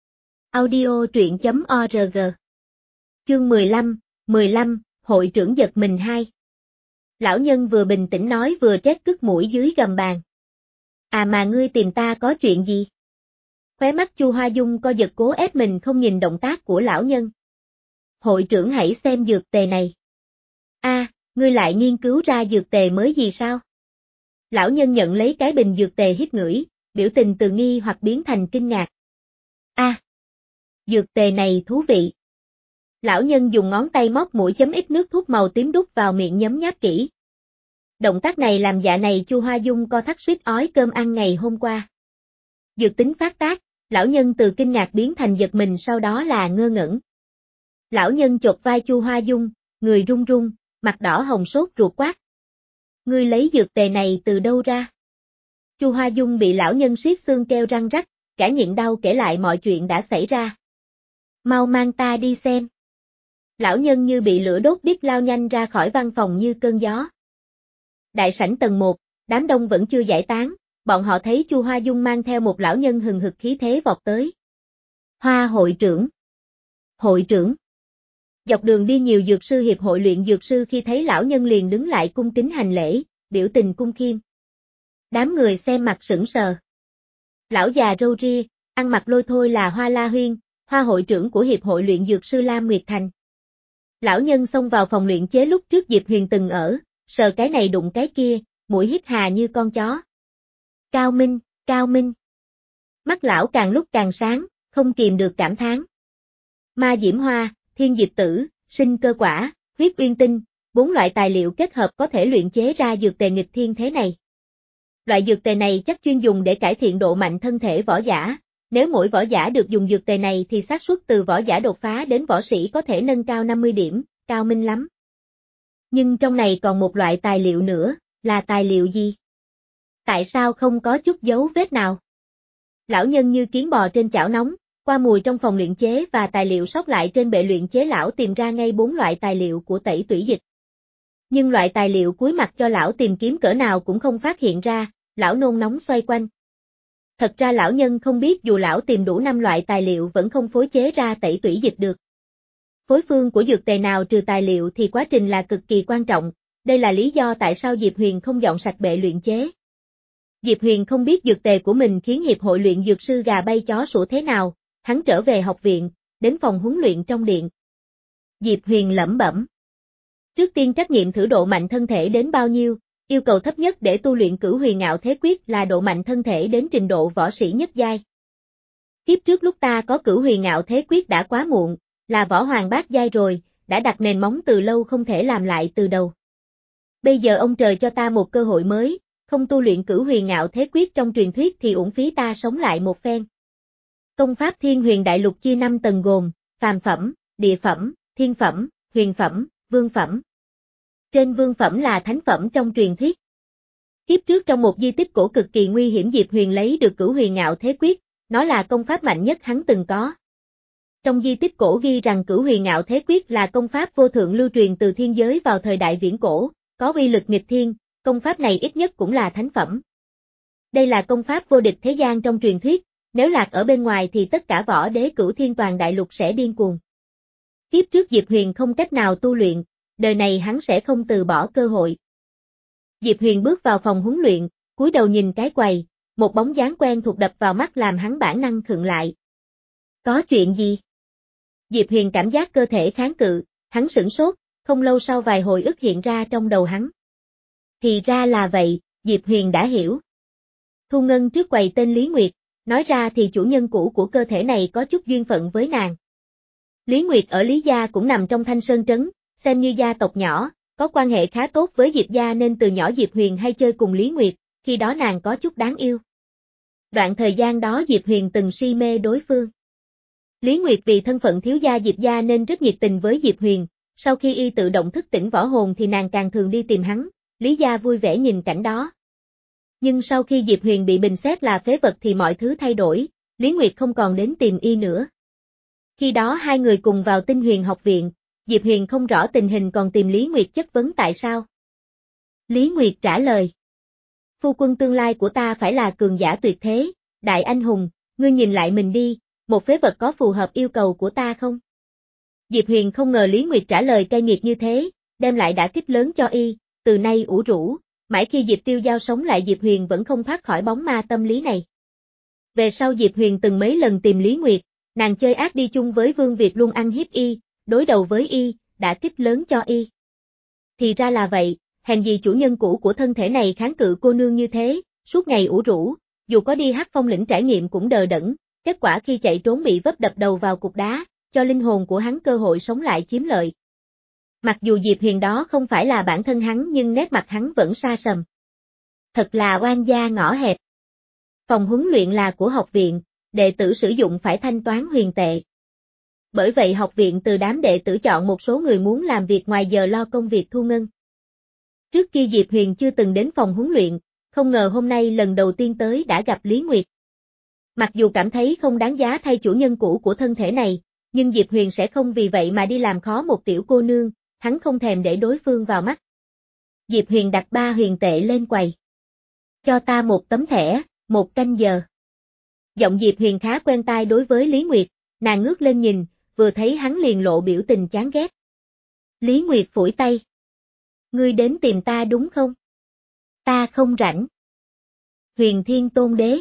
Audio truyện chấm org. Chương mười lăm, mười lăm, hội trưởng giật mình hai. Lão nhân vừa bình tĩnh nói vừa trét cứt mũi dưới gầm bàn. À mà ngươi tìm ta có chuyện gì? Khóe mắt Chu Hoa Dung co giật cố ép mình không nhìn động tác của lão nhân. Hội trưởng hãy xem dược tề này. A, ngươi lại nghiên cứu ra dược tề mới gì sao? Lão nhân nhận lấy cái bình dược tề hít ngửi, biểu tình từ nghi hoặc biến thành kinh ngạc. A, dược tề này thú vị. Lão nhân dùng ngón tay móc mũi chấm ít nước thuốc màu tím đút vào miệng nhấm nháp kỹ. Động tác này làm dạ này Chu Hoa Dung co thắt suýt ói cơm ăn ngày hôm qua. Dược tính phát tác, lão nhân từ kinh ngạc biến thành giật mình sau đó là ngơ ngẩn. Lão nhân chộp vai Chu Hoa Dung, người run run, mặt đỏ hồng sốt ruột quát. Ngươi lấy dược tề này từ đâu ra? Chu Hoa Dung bị lão nhân siết xương keo răng rắc, cả nhịn đau kể lại mọi chuyện đã xảy ra. Mau mang ta đi xem. Lão nhân như bị lửa đốt đít lao nhanh ra khỏi văn phòng như cơn gió. Đại sảnh tầng một, đám đông vẫn chưa giải tán, bọn họ thấy Chu Hoa Dung mang theo một lão nhân hừng hực khí thế vọt tới. Hoa hội trưởng. Hội trưởng. Dọc đường đi nhiều dược sư hiệp hội luyện dược sư khi thấy lão nhân liền đứng lại cung kính hành lễ, biểu tình cung khiêm. Đám người xem mặt sững sờ. Lão già râu ria, ăn mặc lôi thôi là Hoa La Huyên, Hoa hội trưởng của hiệp hội luyện dược sư Lam Nguyệt Thành. Lão nhân xông vào phòng luyện chế lúc trước Diệp Huyền từng ở, sờ cái này đụng cái kia, mũi hít hà như con chó. Cao minh, cao minh. Mắt lão càng lúc càng sáng, không kìm được cảm thán. Ma diễm hoa, thiên diệp tử, sinh cơ quả, huyết uyên tinh, bốn loại tài liệu kết hợp có thể luyện chế ra dược tề nghịch thiên thế này. Loại dược tề này chắc chuyên dùng để cải thiện độ mạnh thân thể võ giả, nếu mỗi võ giả được dùng dược tề này thì xác suất từ võ giả đột phá đến võ sĩ có thể nâng cao năm mươi điểm, cao minh lắm. Nhưng trong này còn một loại tài liệu nữa, là tài liệu gì? Tại sao không có chút dấu vết nào? Lão nhân như kiến bò trên chảo nóng, qua mùi trong phòng luyện chế và tài liệu sót lại trên bệ luyện chế lão tìm ra ngay bốn loại tài liệu của tẩy tủy dịch. Nhưng loại tài liệu cuối mặt cho lão tìm kiếm cỡ nào cũng không phát hiện ra, lão nôn nóng xoay quanh. Thật ra lão nhân không biết dù lão tìm đủ năm loại tài liệu vẫn không phối chế ra tẩy tủy dịch được. Phối phương của dược tề nào trừ tài liệu thì quá trình là cực kỳ quan trọng, đây là lý do tại sao Diệp Huyền không dọn sạch bệ luyện chế. Diệp Huyền không biết dược tề của mình khiến hiệp hội luyện dược sư gà bay chó sủa thế nào, hắn trở về học viện, đến phòng huấn luyện trong điện. Diệp Huyền lẩm bẩm. Trước tiên trắc nghiệm thử độ mạnh thân thể đến bao nhiêu, yêu cầu thấp nhất để tu luyện Cửu Huyền Ngạo Thế Quyết là độ mạnh thân thể đến trình độ võ sĩ nhất giai. Kiếp trước lúc ta có Cửu Huyền Ngạo Thế Quyết đã quá muộn, là võ hoàng bát giai rồi, đã đặt nền móng từ lâu không thể làm lại từ đầu. Bây giờ ông trời cho ta một cơ hội mới, không tu luyện Cửu Huyền Ngạo Thế Quyết trong truyền thuyết thì uổng phí ta sống lại một phen. Công pháp Thiên Huyền Đại Lục chia năm tầng gồm, phàm phẩm, địa phẩm, thiên phẩm, huyền phẩm, vương phẩm. Trên vương phẩm là thánh phẩm trong truyền thuyết. Kiếp trước trong một di tích cổ cực kỳ nguy hiểm Diệp Huyền lấy được Cửu Huyền Ngạo Thế Quyết, nó là công pháp mạnh nhất hắn từng có. Trong di tích cổ ghi rằng Cửu Huyền Ngạo Thế Quyết là công pháp vô thượng lưu truyền từ thiên giới vào thời đại viễn cổ, có uy lực nghịch thiên, công pháp này ít nhất cũng là thánh phẩm. Đây là công pháp vô địch thế gian trong truyền thuyết, nếu lạc ở bên ngoài thì tất cả võ đế Cửu Thiên toàn đại lục sẽ điên cuồng. Kiếp trước Diệp Huyền không cách nào tu luyện, đời này hắn sẽ không từ bỏ cơ hội. Diệp Huyền bước vào phòng huấn luyện, cúi đầu nhìn cái quầy, một bóng dáng quen thuộc đập vào mắt làm hắn bản năng khựng lại. Có chuyện gì? Diệp Huyền cảm giác cơ thể kháng cự, hắn sửng sốt, không lâu sau vài hồi ức hiện ra trong đầu hắn. Thì ra là vậy, Diệp Huyền đã hiểu. Thu Ngân trước quầy tên Lý Nguyệt, nói ra thì chủ nhân cũ của cơ thể này có chút duyên phận với nàng. Lý Nguyệt ở Lý Gia cũng nằm trong Thanh Sơn Trấn, xem như gia tộc nhỏ, có quan hệ khá tốt với Diệp Gia nên từ nhỏ Diệp Huyền hay chơi cùng Lý Nguyệt, khi đó nàng có chút đáng yêu. Đoạn thời gian đó Diệp Huyền từng si mê đối phương. Lý Nguyệt vì thân phận thiếu gia Diệp Gia nên rất nhiệt tình với Diệp Huyền, sau khi y tự động thức tỉnh võ hồn thì nàng càng thường đi tìm hắn, Lý Gia vui vẻ nhìn cảnh đó. Nhưng sau khi Diệp Huyền bị bình xét là phế vật thì mọi thứ thay đổi, Lý Nguyệt không còn đến tìm y nữa. Khi đó hai người cùng vào Tinh Huyền học viện, Diệp Huyền không rõ tình hình còn tìm Lý Nguyệt chất vấn tại sao. Lý Nguyệt trả lời. Phu quân tương lai của ta phải là cường giả tuyệt thế, đại anh hùng, ngươi nhìn lại mình đi, một phế vật có phù hợp yêu cầu của ta không? Diệp Huyền không ngờ Lý Nguyệt trả lời cay nghiệt như thế, đem lại đả kích lớn cho y, từ nay ủ rũ, mãi khi Diệp Tiêu Giao sống lại Diệp Huyền vẫn không thoát khỏi bóng ma tâm lý này. Về sau Diệp Huyền từng mấy lần tìm Lý Nguyệt, nàng chơi ác đi chung với Vương Việt luôn ăn hiếp y, đối đầu với y, đả kích lớn cho y. Thì ra là vậy, hèn gì chủ nhân cũ của thân thể này kháng cự cô nương như thế, suốt ngày ủ rũ, dù có đi Hắc Phong lĩnh trải nghiệm cũng đờ đẫn, kết quả khi chạy trốn bị vấp đập đầu vào cục đá, cho linh hồn của hắn cơ hội sống lại chiếm lợi. Mặc dù Diệp Huyền đó không phải là bản thân hắn nhưng nét mặt hắn vẫn xa sầm. Thật là oan gia ngõ hẹp. Phòng huấn luyện là của học viện, đệ tử sử dụng phải thanh toán huyền tệ. Bởi vậy học viện từ đám đệ tử chọn một số người muốn làm việc ngoài giờ lo công việc thu ngân. Trước kia Diệp Huyền chưa từng đến phòng huấn luyện, không ngờ hôm nay lần đầu tiên tới đã gặp Lý Nguyệt. Mặc dù cảm thấy không đáng giá thay chủ nhân cũ của thân thể này, nhưng Diệp Huyền sẽ không vì vậy mà đi làm khó một tiểu cô nương, hắn không thèm để đối phương vào mắt. Diệp Huyền đặt ba huyền tệ lên quầy. Cho ta một tấm thẻ, một canh giờ. Giọng Diệp Huyền khá quen tai đối với Lý Nguyệt, nàng ngước lên nhìn, vừa thấy hắn liền lộ biểu tình chán ghét. Lý Nguyệt phủi tay. Ngươi đến tìm ta đúng không? Ta không rảnh. Huyền Thiên Tôn Đế.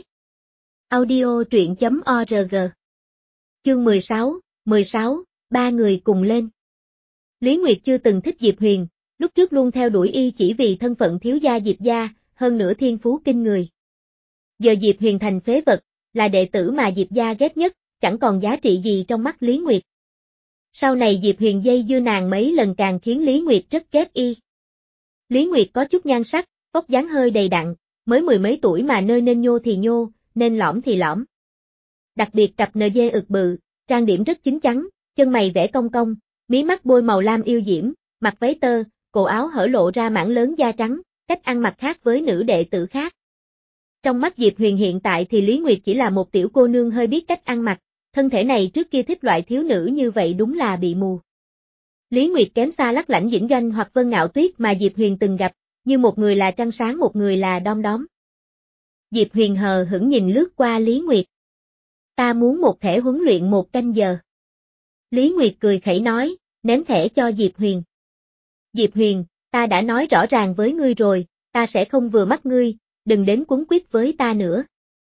Audio truyện chấm org. Chương mười sáu, mười sáu, ba người cùng lên. Lý Nguyệt chưa từng thích Diệp Huyền, lúc trước luôn theo đuổi y chỉ vì thân phận thiếu gia Diệp gia, hơn nữa thiên phú kinh người. Giờ Diệp Huyền thành phế vật, là đệ tử mà Diệp gia ghét nhất, chẳng còn giá trị gì trong mắt Lý Nguyệt. Sau này Diệp Huyền dây dưa nàng mấy lần càng khiến Lý Nguyệt rất ghét y. Lý Nguyệt có chút nhan sắc, vóc dáng hơi đầy đặn, mới mười mấy tuổi mà nơi nên nhô thì nhô, nên lõm thì lõm. Đặc biệt cặp nờ dê ực bự, trang điểm rất chín chắn, chân mày vẽ cong cong, mí mắt bôi màu lam yêu diễm, mặc váy tơ, cổ áo hở lộ ra mảng lớn da trắng, cách ăn mặc khác với nữ đệ tử khác. Trong mắt Diệp Huyền hiện tại thì Lý Nguyệt chỉ là một tiểu cô nương hơi biết cách ăn mặc, thân thể này trước kia thích loại thiếu nữ như vậy đúng là bị mù. Lý Nguyệt kém xa Lắc Lãnh Dĩnh Doanh hoặc Vân Ngạo Tuyết mà Diệp Huyền từng gặp, như một người là trăng sáng một người là đom đóm. Diệp Huyền hờ hững nhìn lướt qua Lý Nguyệt. Ta muốn một thẻ huấn luyện một canh giờ. Lý Nguyệt cười khẩy nói, ném thẻ cho Diệp Huyền. Diệp Huyền, ta đã nói rõ ràng với ngươi rồi, ta sẽ không vừa mắt ngươi, đừng đến quấn quýt với ta nữa.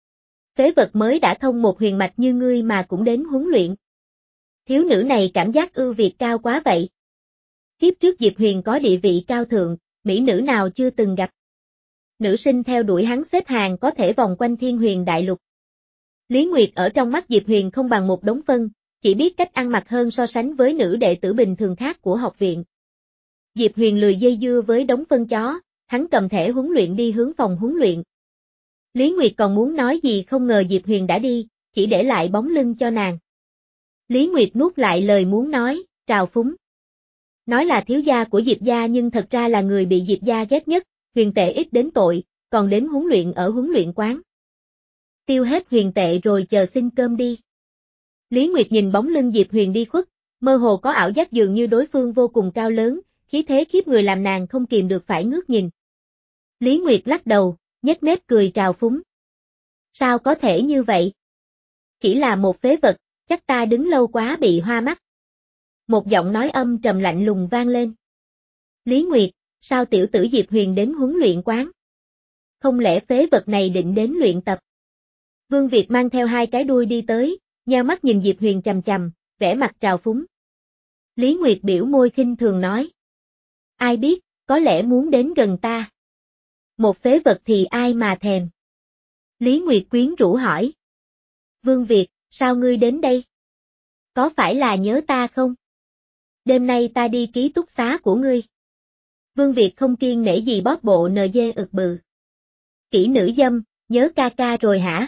Phế vật mới đã thông một huyền mạch như ngươi mà cũng đến huấn luyện. Thiếu nữ này cảm giác ưu việt cao quá vậy. Kiếp trước Diệp Huyền có địa vị cao thượng, mỹ nữ nào chưa từng gặp. Nữ sinh theo đuổi hắn xếp hàng có thể vòng quanh Thiên Huyền Đại Lục. Lý Nguyệt ở trong mắt Diệp Huyền không bằng một đống phân, chỉ biết cách ăn mặc hơn so sánh với nữ đệ tử bình thường khác của học viện. Diệp Huyền lười dây dưa với đống phân chó, hắn cầm thẻ huấn luyện đi hướng phòng huấn luyện. Lý Nguyệt còn muốn nói gì không ngờ Diệp Huyền đã đi, chỉ để lại bóng lưng cho nàng. Lý Nguyệt nuốt lại lời muốn nói, trào phúng. Nói là thiếu gia của Diệp gia nhưng thật ra là người bị Diệp gia ghét nhất, huyền tệ ít đến tội, còn đến huấn luyện ở huấn luyện quán. Tiêu hết huyền tệ rồi chờ xin cơm đi. Lý Nguyệt nhìn bóng lưng Diệp Huyền đi khuất, mơ hồ có ảo giác dường như đối phương vô cùng cao lớn, khí thế khiếp người làm nàng không kìm được phải ngước nhìn. Lý Nguyệt lắc đầu, nhếch mép cười trào phúng. Sao có thể như vậy? Chỉ là một phế vật, chắc ta đứng lâu quá bị hoa mắt. Một giọng nói âm trầm lạnh lùng vang lên. Lý Nguyệt, sao tiểu tử Diệp Huyền đến huấn luyện quán? Không lẽ phế vật này định đến luyện tập? Vương Việt mang theo hai cái đuôi đi tới, nheo mắt nhìn Diệp Huyền chằm chằm, vẻ mặt trào phúng. Lý Nguyệt biểu môi khinh thường nói. Ai biết, có lẽ muốn đến gần ta. Một phế vật thì ai mà thèm. Lý Nguyệt quyến rũ hỏi. Vương Việt, sao ngươi đến đây? Có phải là nhớ ta không? Đêm nay ta đi ký túc xá của ngươi. Vương Việt không kiêng nể gì bóp bộ nờ dê ực bự. Kỹ nữ dâm, nhớ ca ca rồi hả?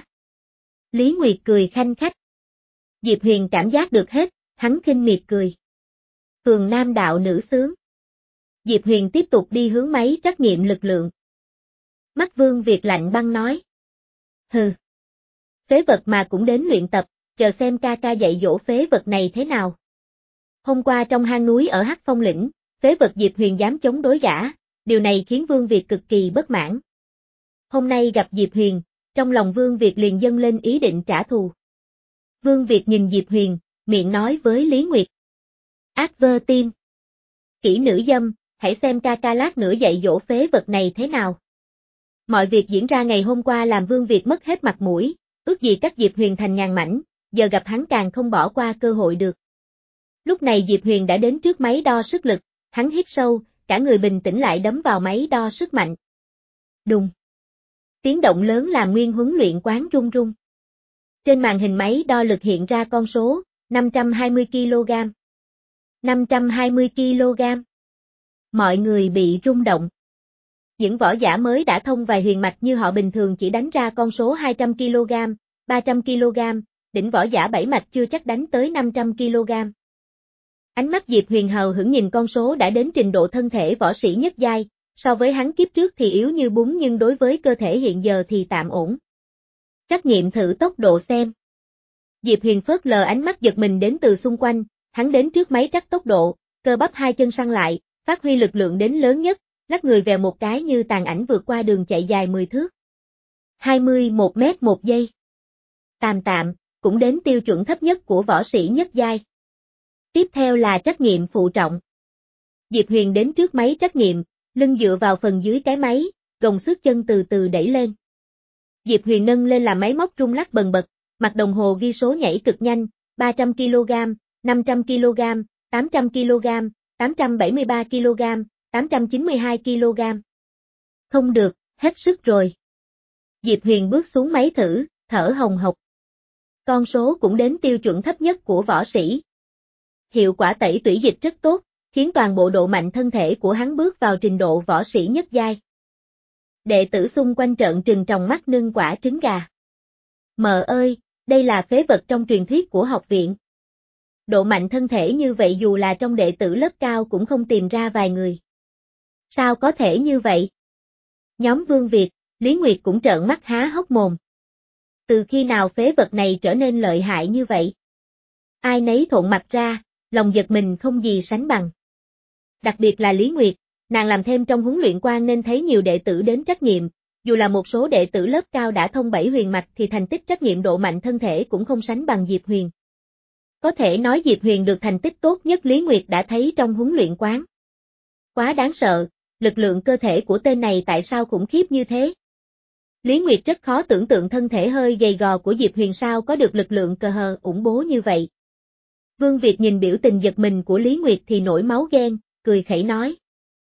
Lý Nguyệt cười khanh khách. Diệp Huyền cảm giác được hết, hắn khinh miệt cười. Phường Nam đạo nữ xướng. Diệp Huyền tiếp tục đi hướng máy trắc nghiệm lực lượng. Mắt Vương Việt lạnh băng nói. Hừ. Phế vật mà cũng đến luyện tập, chờ xem ca ca dạy dỗ phế vật này thế nào. Hôm qua trong hang núi ở Hắc Phong Lĩnh, phế vật Diệp Huyền dám chống đối gã, điều này khiến Vương Việt cực kỳ bất mãn. Hôm nay gặp Diệp Huyền, trong lòng Vương Việt liền dâng lên ý định trả thù. Vương Việt nhìn Diệp Huyền, miệng nói với Lý Nguyệt. Ác vơ tim. Kỹ nữ dâm, hãy xem ca ca lát nữa dạy dỗ phế vật này thế nào. Mọi việc diễn ra ngày hôm qua làm Vương Việt mất hết mặt mũi, ước gì cắt Diệp Huyền thành ngàn mảnh, giờ gặp hắn càng không bỏ qua cơ hội được. Lúc này Diệp Huyền đã đến trước máy đo sức lực, hắn hít sâu, cả người bình tĩnh lại đấm vào máy đo sức mạnh. Đùng. Tiếng động lớn làm nguyên huấn luyện quán rung rung. Trên màn hình máy đo lực hiện ra con số, năm trăm hai mươi ki lô gam. năm trăm hai mươi ki lô gam. Mọi người bị rung động. Những võ giả mới đã thông vài huyền mạch như họ bình thường chỉ đánh ra con số hai trăm ki lô gam, ba trăm ki lô gam, đỉnh võ giả bảy mạch chưa chắc đánh tới năm trăm ki lô gam. Ánh mắt Diệp Huyền hờ hững nhìn con số đã đến trình độ thân thể võ sĩ nhất giai, so với hắn kiếp trước thì yếu như bún nhưng đối với cơ thể hiện giờ thì tạm ổn. Trắc nghiệm thử tốc độ xem. Diệp Huyền phớt lờ ánh mắt giật mình đến từ xung quanh, hắn đến trước máy trắc tốc độ, cơ bắp hai chân săn lại, phát huy lực lượng đến lớn nhất, lắc người vèo một cái như tàn ảnh vượt qua đường chạy dài mười thước. hai mươi mốt mét một giây. Tạm tạm, cũng đến tiêu chuẩn thấp nhất của võ sĩ nhất giai. Tiếp theo là trắc nghiệm phụ trọng. Diệp Huyền đến trước máy trắc nghiệm, lưng dựa vào phần dưới cái máy, gồng xước chân từ từ đẩy lên. Diệp Huyền nâng lên là máy móc rung lắc bần bật, mặt đồng hồ ghi số nhảy cực nhanh, ba trăm ki lô gam, năm trăm ki lô gam, tám trăm ki lô gam, tám trăm bảy mươi ba ki lô gam, tám trăm chín mươi hai ki lô gam. Không được, hết sức rồi. Diệp Huyền bước xuống máy thử, thở hồng hộc. Con số cũng đến tiêu chuẩn thấp nhất của võ sĩ. Hiệu quả tẩy tủy dịch rất tốt, khiến toàn bộ độ mạnh thân thể của hắn bước vào trình độ võ sĩ nhất giai. Đệ tử xung quanh trợn trừng tròng mắt nâng quả trứng gà. Mợ ơi, đây là phế vật trong truyền thuyết của học viện. Độ mạnh thân thể như vậy dù là trong đệ tử lớp cao cũng không tìm ra vài người. Sao có thể như vậy? Nhóm Vương Việt, Lý Nguyệt cũng trợn mắt há hốc mồm. Từ khi nào phế vật này trở nên lợi hại như vậy? Ai nấy thộn mặt ra, lòng giật mình không gì sánh bằng. Đặc biệt là Lý Nguyệt, nàng làm thêm trong huấn luyện quan nên thấy nhiều đệ tử đến trắc nghiệm, dù là một số đệ tử lớp cao đã thông bảy huyền mạch thì thành tích trắc nghiệm độ mạnh thân thể cũng không sánh bằng Diệp Huyền. Có thể nói Diệp Huyền được thành tích tốt nhất Lý Nguyệt đã thấy trong huấn luyện quán. Quá đáng sợ, lực lượng cơ thể của tên này tại sao khủng khiếp như thế? Lý Nguyệt rất khó tưởng tượng thân thể hơi gầy gò của Diệp Huyền sao có được lực lượng cờ hờ ủng bố như vậy. Vương Việt nhìn biểu tình giật mình của Lý Nguyệt thì nổi máu ghen, cười khẩy nói.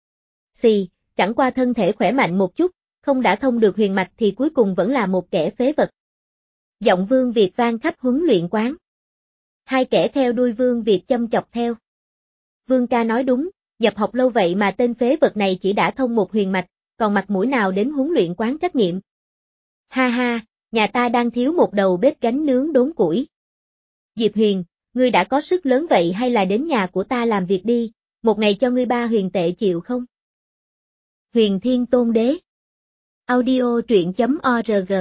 Xì, chẳng qua thân thể khỏe mạnh một chút, không đã thông được huyền mạch thì cuối cùng vẫn là một kẻ phế vật. Giọng Vương Việt vang khắp huấn luyện quán. Hai kẻ theo đuôi Vương Việt châm chọc theo. Vương ca nói đúng, nhập học lâu vậy mà tên phế vật này chỉ đã thông một huyền mạch, còn mặt mũi nào đến huấn luyện quán trắc nghiệm. Ha ha, nhà ta đang thiếu một đầu bếp gánh nướng đốn củi. Diệp Huyền, ngươi đã có sức lớn vậy hay là đến nhà của ta làm việc đi, một ngày cho ngươi ba huyền tệ chịu không? Huyền Thiên Tôn Đế. Audio truyện chấm org.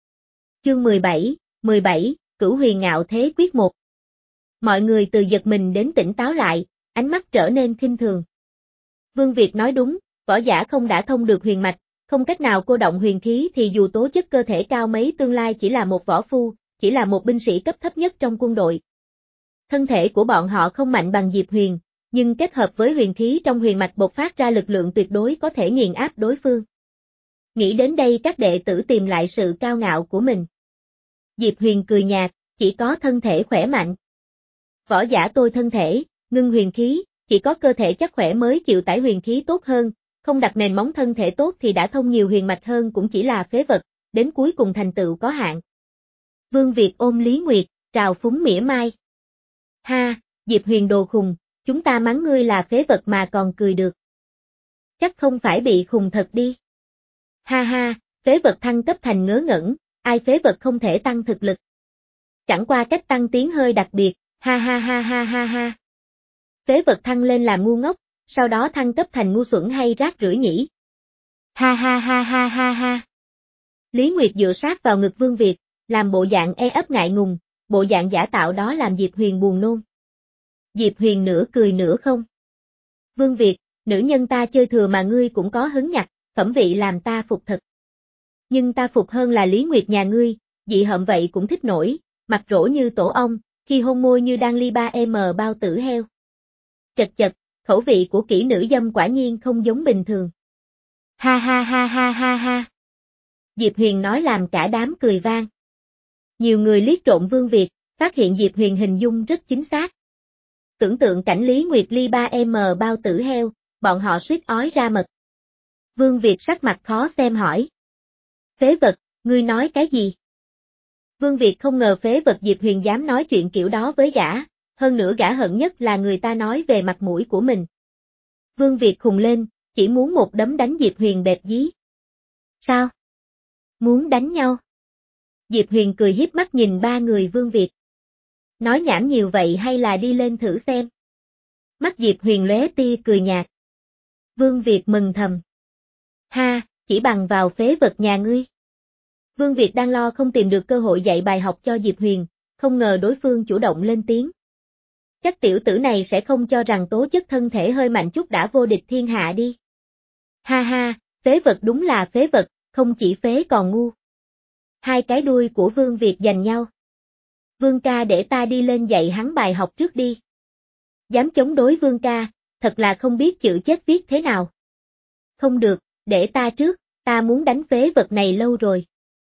Chương mười bảy, mười bảy, Cửu Huyền Ngạo Thế Quyết một. Mọi người từ giật mình đến tỉnh táo lại, ánh mắt trở nên khinh thường. Vương Việt nói đúng, võ giả không đã thông được huyền mạch, không cách nào cô động huyền khí thì dù tố chất cơ thể cao mấy tương lai chỉ là một võ phu, chỉ là một binh sĩ cấp thấp nhất trong quân đội. Thân thể của bọn họ không mạnh bằng Diệp Huyền, nhưng kết hợp với huyền khí trong huyền mạch bộc phát ra lực lượng tuyệt đối có thể nghiền áp đối phương. Nghĩ đến đây các đệ tử tìm lại sự cao ngạo của mình. Diệp Huyền cười nhạt, chỉ có thân thể khỏe mạnh. Võ giả tôi thân thể, ngưng huyền khí, chỉ có cơ thể chắc khỏe mới chịu tải huyền khí tốt hơn, không đặt nền móng thân thể tốt thì đã thông nhiều huyền mạch hơn cũng chỉ là phế vật, đến cuối cùng thành tựu có hạn. Vương Việt ôm Lý Nguyệt, trào phúng mỉa mai. Ha, Diệp Huyền đồ khùng, chúng ta mắng ngươi là phế vật mà còn cười được. Chắc không phải bị khùng thật đi. Ha ha, phế vật thăng cấp thành ngớ ngẩn, ai phế vật không thể tăng thực lực. Chẳng qua cách tăng tiến hơi đặc biệt, ha ha ha ha ha ha. Phế vật thăng lên làm ngu ngốc, sau đó thăng cấp thành ngu xuẩn hay rác rưởi nhỉ? Ha ha ha ha ha ha. Lý Nguyệt dựa sát vào ngực Vương Việt, làm bộ dạng e ấp ngại ngùng, bộ dạng giả tạo đó làm Diệp Huyền buồn nôn. Diệp Huyền nửa cười nửa không. Vương Việt, nữ nhân ta chơi thừa mà ngươi cũng có hứng nhặt, phẩm vị làm ta phục thật. Nhưng ta phục hơn là Lý Nguyệt nhà ngươi, dị hợm vậy cũng thích nổi, mặt rỗ như tổ ong, khi hôn môi như đang ly ba em bao tử heo. Chật chật, khẩu vị của kỹ nữ dâm quả nhiên không giống bình thường. Ha ha ha ha ha ha. Diệp Huyền nói làm cả đám cười vang. Nhiều người liếc trộm Vương Việt, phát hiện Diệp Huyền hình dung rất chính xác. Tưởng tượng cảnh Lý Nguyệt ly ba em bao tử heo, bọn họ suýt ói ra mật. Vương Việt sắc mặt khó xem hỏi. Phế vật, ngươi nói cái gì? Vương Việt không ngờ phế vật Diệp Huyền dám nói chuyện kiểu đó với gã, hơn nữa gã hận nhất là người ta nói về mặt mũi của mình. Vương Việt khùng lên, chỉ muốn một đấm đánh Diệp Huyền bẹp dí. Sao? Muốn đánh nhau? Diệp Huyền cười hiếp mắt nhìn ba người Vương Việt. Nói nhảm nhiều vậy hay là đi lên thử xem? Mắt Diệp Huyền lóe tia cười nhạt. Vương Việt mừng thầm. Ha, chỉ bằng vào phế vật nhà ngươi. Vương Việt đang lo không tìm được cơ hội dạy bài học cho Diệp Huyền, không ngờ đối phương chủ động lên tiếng. Chắc tiểu tử này sẽ không cho rằng tố chất thân thể hơi mạnh chút đã vô địch thiên hạ đi. Ha ha, phế vật đúng là phế vật, không chỉ phế còn ngu. Hai cái đuôi của Vương Việt giành nhau. Vương ca để ta đi lên dạy hắn bài học trước đi. Dám chống đối Vương ca, thật là không biết chữ chết viết thế nào. Không được, để ta trước, ta muốn đánh phế vật này lâu rồi.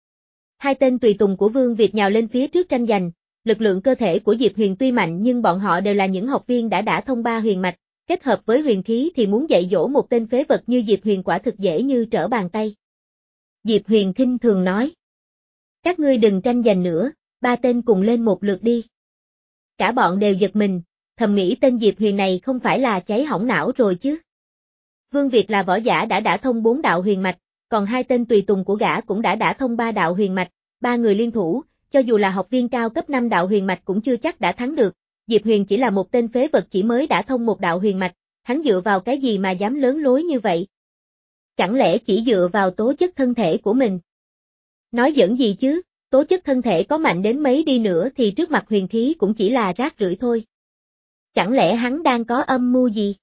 Hai tên tùy tùng của Vương Việt nhào lên phía trước tranh giành, lực lượng cơ thể của Diệp Huyền tuy mạnh nhưng bọn họ đều là những học viên đã đã thông ba huyền mạch, kết hợp với huyền khí thì muốn dạy dỗ một tên phế vật như Diệp Huyền quả thực dễ như trở bàn tay. Diệp Huyền khinh thường nói. Các ngươi đừng tranh giành nữa, ba tên cùng lên một lượt đi. Cả bọn đều giật mình, thầm nghĩ tên Diệp Huyền này không phải là cháy hỏng não rồi chứ. Vương Việt là võ giả đã đã thông bốn đạo huyền mạch, còn hai tên tùy tùng của gã cũng đã đã thông ba đạo huyền mạch, ba người liên thủ, cho dù là học viên cao cấp năm đạo huyền mạch cũng chưa chắc đã thắng được. Diệp Huyền chỉ là một tên phế vật chỉ mới đã thông một đạo huyền mạch, hắn dựa vào cái gì mà dám lớn lối như vậy? Chẳng lẽ chỉ dựa vào tố chất thân thể của mình? Nói giỡn gì chứ, tố chất thân thể có mạnh đến mấy đi nữa thì trước mặt huyền khí cũng chỉ là rác rưởi thôi. Chẳng lẽ hắn đang có âm mưu gì?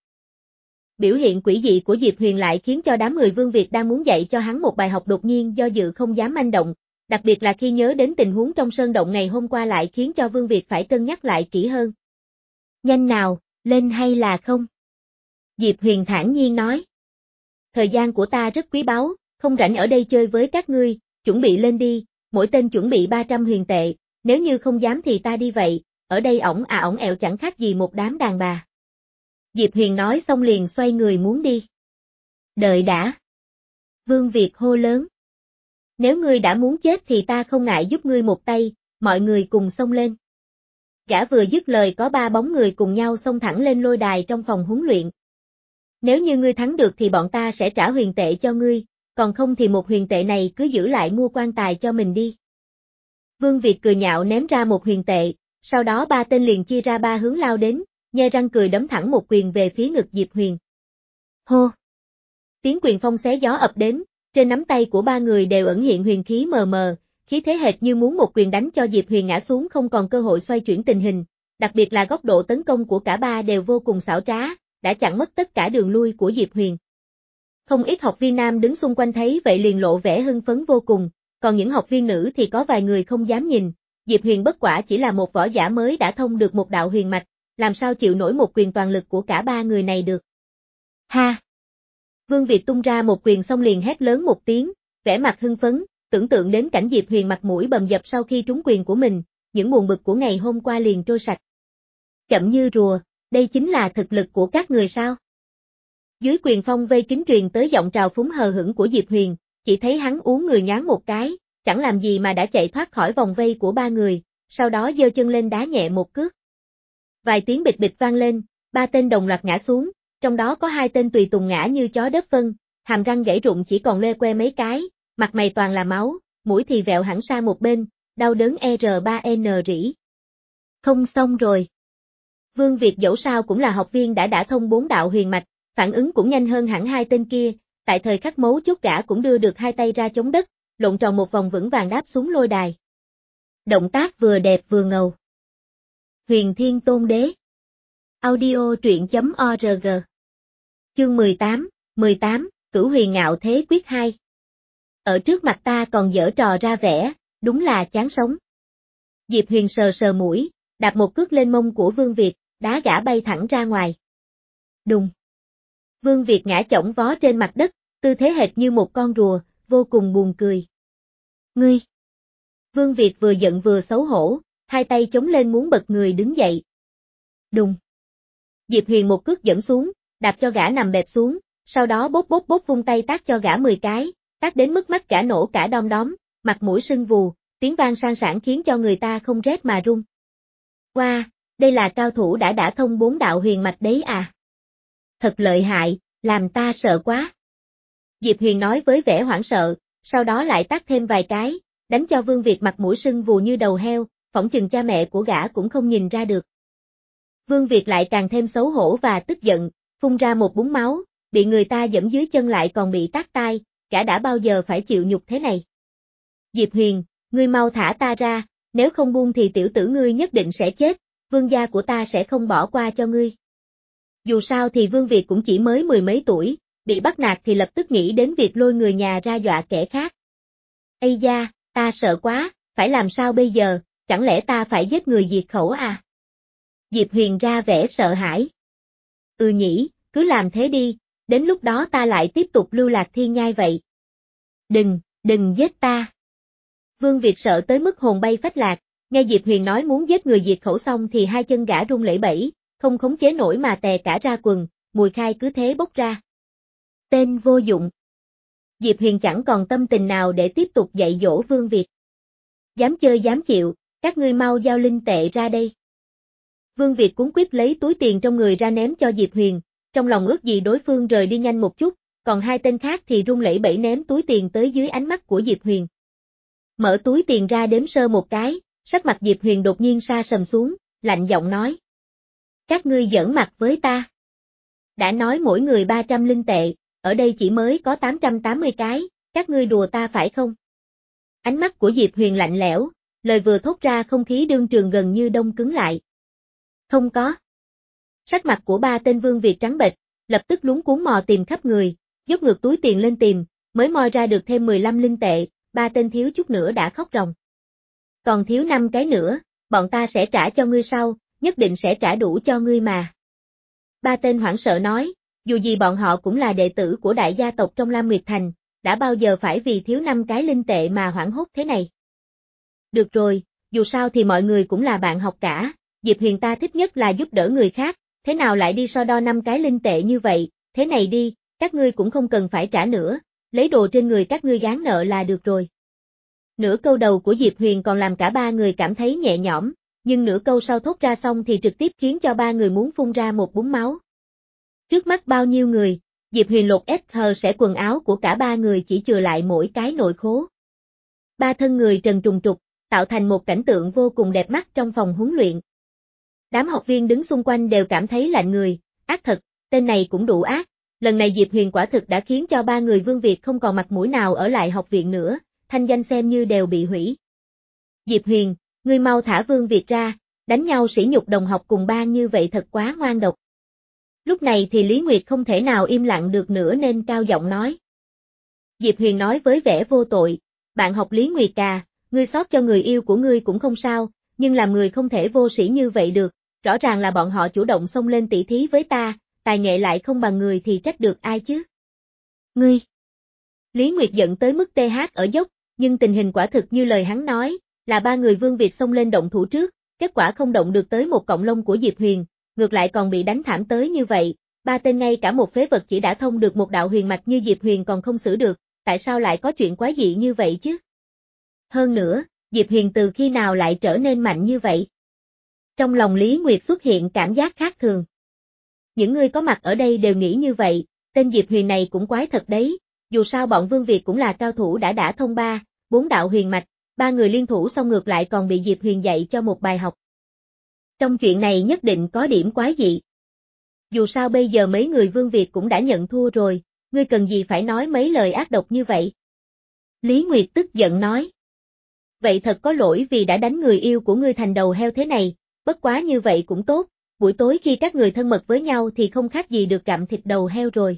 Biểu hiện quỷ dị của Diệp Huyền lại khiến cho đám người Vương Việt đang muốn dạy cho hắn một bài học đột nhiên do dự không dám manh động, đặc biệt là khi nhớ đến tình huống trong sơn động ngày hôm qua lại khiến cho Vương Việt phải cân nhắc lại kỹ hơn. Nhanh nào, lên hay là không? Diệp Huyền thản nhiên nói. Thời gian của ta rất quý báu, không rảnh ở đây chơi với các ngươi, chuẩn bị lên đi, mỗi tên chuẩn bị ba trăm huyền tệ, nếu như không dám thì ta đi vậy, ở đây ổng à ổng ẹo chẳng khác gì một đám đàn bà. Diệp Huyền nói xong liền xoay người muốn đi. Đợi đã. Vương Việt hô lớn. Nếu ngươi đã muốn chết thì ta không ngại giúp ngươi một tay, mọi người cùng xông lên. Gã vừa dứt lời có ba bóng người cùng nhau xông thẳng lên lôi đài trong phòng huấn luyện. Nếu như ngươi thắng được thì bọn ta sẽ trả huyền tệ cho ngươi, còn không thì một huyền tệ này cứ giữ lại mua quan tài cho mình đi. Vương Việt cười nhạo ném ra một huyền tệ, sau đó ba tên liền chia ra ba hướng lao đến, nhe răng cười đấm thẳng một quyền về phía ngực Diệp Huyền. Hô! Tiếng quyền phong xé gió ập đến, trên nắm tay của ba người đều ẩn hiện huyền khí mờ mờ, khí thế hệt như muốn một quyền đánh cho Diệp Huyền ngã xuống không còn cơ hội xoay chuyển tình hình, đặc biệt là góc độ tấn công của cả ba đều vô cùng xảo trá, đã chặn mất tất cả đường lui của Diệp Huyền. Không ít học viên nam đứng xung quanh thấy vậy liền lộ vẻ hưng phấn vô cùng, còn những học viên nữ thì có vài người không dám nhìn, Diệp Huyền bất quả chỉ là một võ giả mới đã thông được một đạo huyền mạch, làm sao chịu nổi một quyền toàn lực của cả ba người này được. Ha! Vương Việt tung ra một quyền xong liền hét lớn một tiếng, vẻ mặt hưng phấn, tưởng tượng đến cảnh Diệp Huyền mặt mũi bầm dập sau khi trúng quyền của mình, những buồn bực của ngày hôm qua liền trôi sạch. Chậm như rùa, đây chính là thực lực của các người sao? Dưới quyền phong vây kín truyền tới giọng trào phúng hờ hững của Diệp Huyền, chỉ thấy hắn uốn người nhoáng một cái, chẳng làm gì mà đã chạy thoát khỏi vòng vây của ba người, sau đó giơ chân lên đá nhẹ một cước. Vài tiếng bịch bịch vang lên, ba tên đồng loạt ngã xuống, trong đó có hai tên tùy tùng ngã như chó đớp phân, hàm răng gãy rụng chỉ còn lê que mấy cái, mặt mày toàn là máu, mũi thì vẹo hẳn sang một bên, đau đớn R ba N rỉ. Không xong rồi. Vương Việt dẫu sao cũng là học viên đã đã thông bốn đạo huyền mạch, phản ứng cũng nhanh hơn hẳn hai tên kia, tại thời khắc mấu chốt gã cũng đưa được hai tay ra chống đất, lộn tròn một vòng vững vàng đáp xuống lôi đài. Động tác vừa đẹp vừa ngầu. Huyền Thiên Tôn Đế. Audio truyện chấm org. Chương mười tám, mười tám, Cửu Huyền Ngạo Thế Quyết hai. Ở trước mặt ta còn giở trò ra vẻ, đúng là chán sống. Diệp Huyền sờ sờ mũi, đạp một cước lên mông của Vương Việt, đá gã bay thẳng ra ngoài. Đùng. Vương Việt ngã chổng vó trên mặt đất, tư thế hệt như một con rùa, vô cùng buồn cười. Ngươi! Vương Việt vừa giận vừa xấu hổ, hai tay chống lên muốn bật người đứng dậy. Đùng! Diệp Huyền một cước dẫm xuống, đạp cho gã nằm bẹp xuống, sau đó bốp bốp bốp vung tay tát cho gã mười cái, tát đến mức mắt gã nổ cả đom đóm, mặt mũi sưng vù, tiếng vang sang sảng khiến cho người ta không rét mà run. Wow, đây là cao thủ đã đã thông bốn đạo huyền mạch đấy à? Thật lợi hại, làm ta sợ quá. Diệp Huyền nói với vẻ hoảng sợ, sau đó lại tát thêm vài cái, đánh cho Vương Việt mặt mũi sưng vù như đầu heo, phỏng chừng cha mẹ của gã cũng không nhìn ra được. Vương Việt lại càng thêm xấu hổ và tức giận, phun ra một búng máu, bị người ta giẫm dưới chân lại còn bị tát tai, gã đã bao giờ phải chịu nhục thế này. Diệp Huyền, ngươi mau thả ta ra, nếu không buông thì tiểu tử ngươi nhất định sẽ chết, vương gia của ta sẽ không bỏ qua cho ngươi. Dù sao thì Vương Việt cũng chỉ mới mười mấy tuổi, bị bắt nạt thì lập tức nghĩ đến việc lôi người nhà ra dọa kẻ khác. Ây da, ta sợ quá, phải làm sao bây giờ, chẳng lẽ ta phải giết người diệt khẩu à? Diệp Huyền ra vẻ sợ hãi. Ừ nhỉ, cứ làm thế đi, đến lúc đó ta lại tiếp tục lưu lạc thiên nhai vậy. Đừng, đừng giết ta. Vương Việt sợ tới mức hồn bay phách lạc, nghe Diệp Huyền nói muốn giết người diệt khẩu xong thì hai chân gã run lẩy bẩy, không khống chế nổi mà tè cả ra quần, mùi khai cứ thế bốc ra. Tên vô dụng. Diệp Huyền chẳng còn tâm tình nào để tiếp tục dạy dỗ Vương Việt. Dám chơi dám chịu, các ngươi mau giao linh tệ ra đây. Vương Việt cuống quýt lấy túi tiền trong người ra ném cho Diệp Huyền, trong lòng ước gì đối phương rời đi nhanh một chút, còn hai tên khác thì run lẩy bẩy ném túi tiền tới dưới ánh mắt của Diệp Huyền. Mở túi tiền ra đếm sơ một cái, sắc mặt Diệp Huyền đột nhiên sa sầm xuống, lạnh giọng nói. Các ngươi giỡn mặt với ta. Đã nói mỗi người ba trăm linh tệ, ở đây chỉ mới có tám trăm tám mươi cái, các ngươi đùa ta phải không? Ánh mắt của Diệp Huyền lạnh lẽo, lời vừa thốt ra không khí đương trường gần như đông cứng lại. Không có. Sắc mặt của ba tên Vương Việt trắng bệch, lập tức luống cuống mò tìm khắp người, dốc ngược túi tiền lên tìm, mới moi ra được thêm mười lăm linh tệ, ba tên thiếu chút nữa đã khóc ròng. Còn thiếu năm cái nữa, bọn ta sẽ trả cho ngươi sau, nhất định sẽ trả đủ cho ngươi mà. Ba tên hoảng sợ nói, dù gì bọn họ cũng là đệ tử của đại gia tộc trong Lam Nguyệt Thành, đã bao giờ phải vì thiếu năm cái linh tệ mà hoảng hốt thế này. Được rồi, dù sao thì mọi người cũng là bạn học cả, Diệp Huyền ta thích nhất là giúp đỡ người khác, thế nào lại đi so đo năm cái linh tệ như vậy, thế này đi, các ngươi cũng không cần phải trả nữa, lấy đồ trên người các ngươi gán nợ là được rồi. Nửa câu đầu của Diệp Huyền còn làm cả ba người cảm thấy nhẹ nhõm, nhưng nửa câu sau thốt ra xong thì trực tiếp khiến cho ba người muốn phun ra một búng máu. Trước mắt bao nhiêu người, Diệp Huyền lột ét hờ sẽ quần áo của cả ba người chỉ chừa lại mỗi cái nội khố. Ba thân người trần trùng trục, tạo thành một cảnh tượng vô cùng đẹp mắt trong phòng huấn luyện. Đám học viên đứng xung quanh đều cảm thấy lạnh người, ác thật, tên này cũng đủ ác, lần này Diệp Huyền quả thực đã khiến cho ba người Vương Việt không còn mặt mũi nào ở lại học viện nữa, thanh danh xem như đều bị hủy. Diệp Huyền, ngươi mau thả Vương Việt ra, đánh nhau sỉ nhục đồng học cùng ban như vậy thật quá ngoan độc. Lúc này thì Lý Nguyệt không thể nào im lặng được nữa nên cao giọng nói. Diệp Huyền nói với vẻ vô tội, bạn học Lý Nguyệt à, ngươi xót cho người yêu của ngươi cũng không sao, nhưng làm người không thể vô sĩ như vậy được, rõ ràng là bọn họ chủ động xông lên tỉ thí với ta, tài nghệ lại không bằng người thì trách được ai chứ. Ngươi! Lý Nguyệt giận tới mức tê hát ở dốc, nhưng tình hình quả thực như lời hắn nói, là ba người Vương Việt xông lên động thủ trước, kết quả không động được tới một cọng lông của Diệp Huyền, ngược lại còn bị đánh thảm tới như vậy, ba tên ngay cả một phế vật chỉ đã thông được một đạo huyền mạch như Diệp Huyền còn không xử được, tại sao lại có chuyện quái dị như vậy chứ? Hơn nữa, Diệp Huyền từ khi nào lại trở nên mạnh như vậy? Trong lòng Lý Nguyệt xuất hiện cảm giác khác thường. Những người có mặt ở đây đều nghĩ như vậy, tên Diệp Huyền này cũng quái thật đấy, dù sao bọn Vương Việt cũng là cao thủ đã đã thông ba, bốn đạo huyền mạch, ba người liên thủ xong ngược lại còn bị Diệp Huyền dạy cho một bài học. Trong chuyện này nhất định có điểm quái dị. Dù sao bây giờ mấy người Vương Việt cũng đã nhận thua rồi, ngươi cần gì phải nói mấy lời ác độc như vậy? Lý Nguyệt tức giận nói. Vậy thật có lỗi vì đã đánh người yêu của ngươi thành đầu heo thế này, bất quá như vậy cũng tốt, buổi tối khi các người thân mật với nhau thì không khác gì được gặm thịt đầu heo rồi.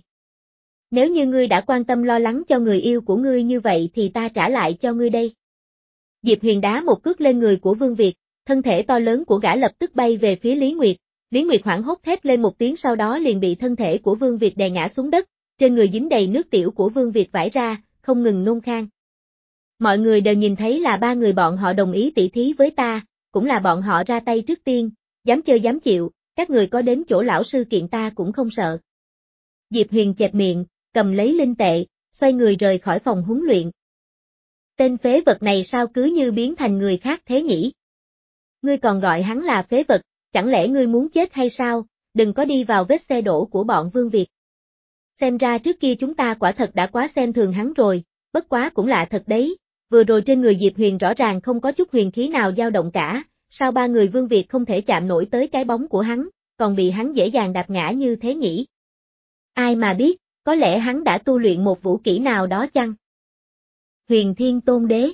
Nếu như ngươi đã quan tâm lo lắng cho người yêu của ngươi như vậy thì ta trả lại cho ngươi đây. Diệp Huyền đá một cước lên người của Vương Việt, thân thể to lớn của gã lập tức bay về phía Lý Nguyệt, Lý Nguyệt hoảng hốt thét lên một tiếng sau đó liền bị thân thể của Vương Việt đè ngã xuống đất, trên người dính đầy nước tiểu của Vương Việt vãi ra, không ngừng nôn khan. Mọi người đều nhìn thấy là ba người bọn họ đồng ý tỉ thí với ta, cũng là bọn họ ra tay trước tiên, dám chơi dám chịu, các người có đến chỗ lão sư kiện ta cũng không sợ. Diệp Huyền chẹp miệng, cầm lấy linh tệ, xoay người rời khỏi phòng huấn luyện. Tên phế vật này sao cứ như biến thành người khác thế nhỉ? Ngươi còn gọi hắn là phế vật, chẳng lẽ ngươi muốn chết hay sao, đừng có đi vào vết xe đổ của bọn Vương Việt. Xem ra trước kia chúng ta quả thật đã quá xem thường hắn rồi, bất quá cũng lạ thật đấy, vừa rồi trên người Diệp Huyền rõ ràng không có chút huyền khí nào dao động cả, sao ba người Vương Việt không thể chạm nổi tới cái bóng của hắn, còn bị hắn dễ dàng đạp ngã như thế nhỉ? Ai mà biết, có lẽ hắn đã tu luyện một vũ kỹ nào đó chăng? Huyền Thiên Tôn Đế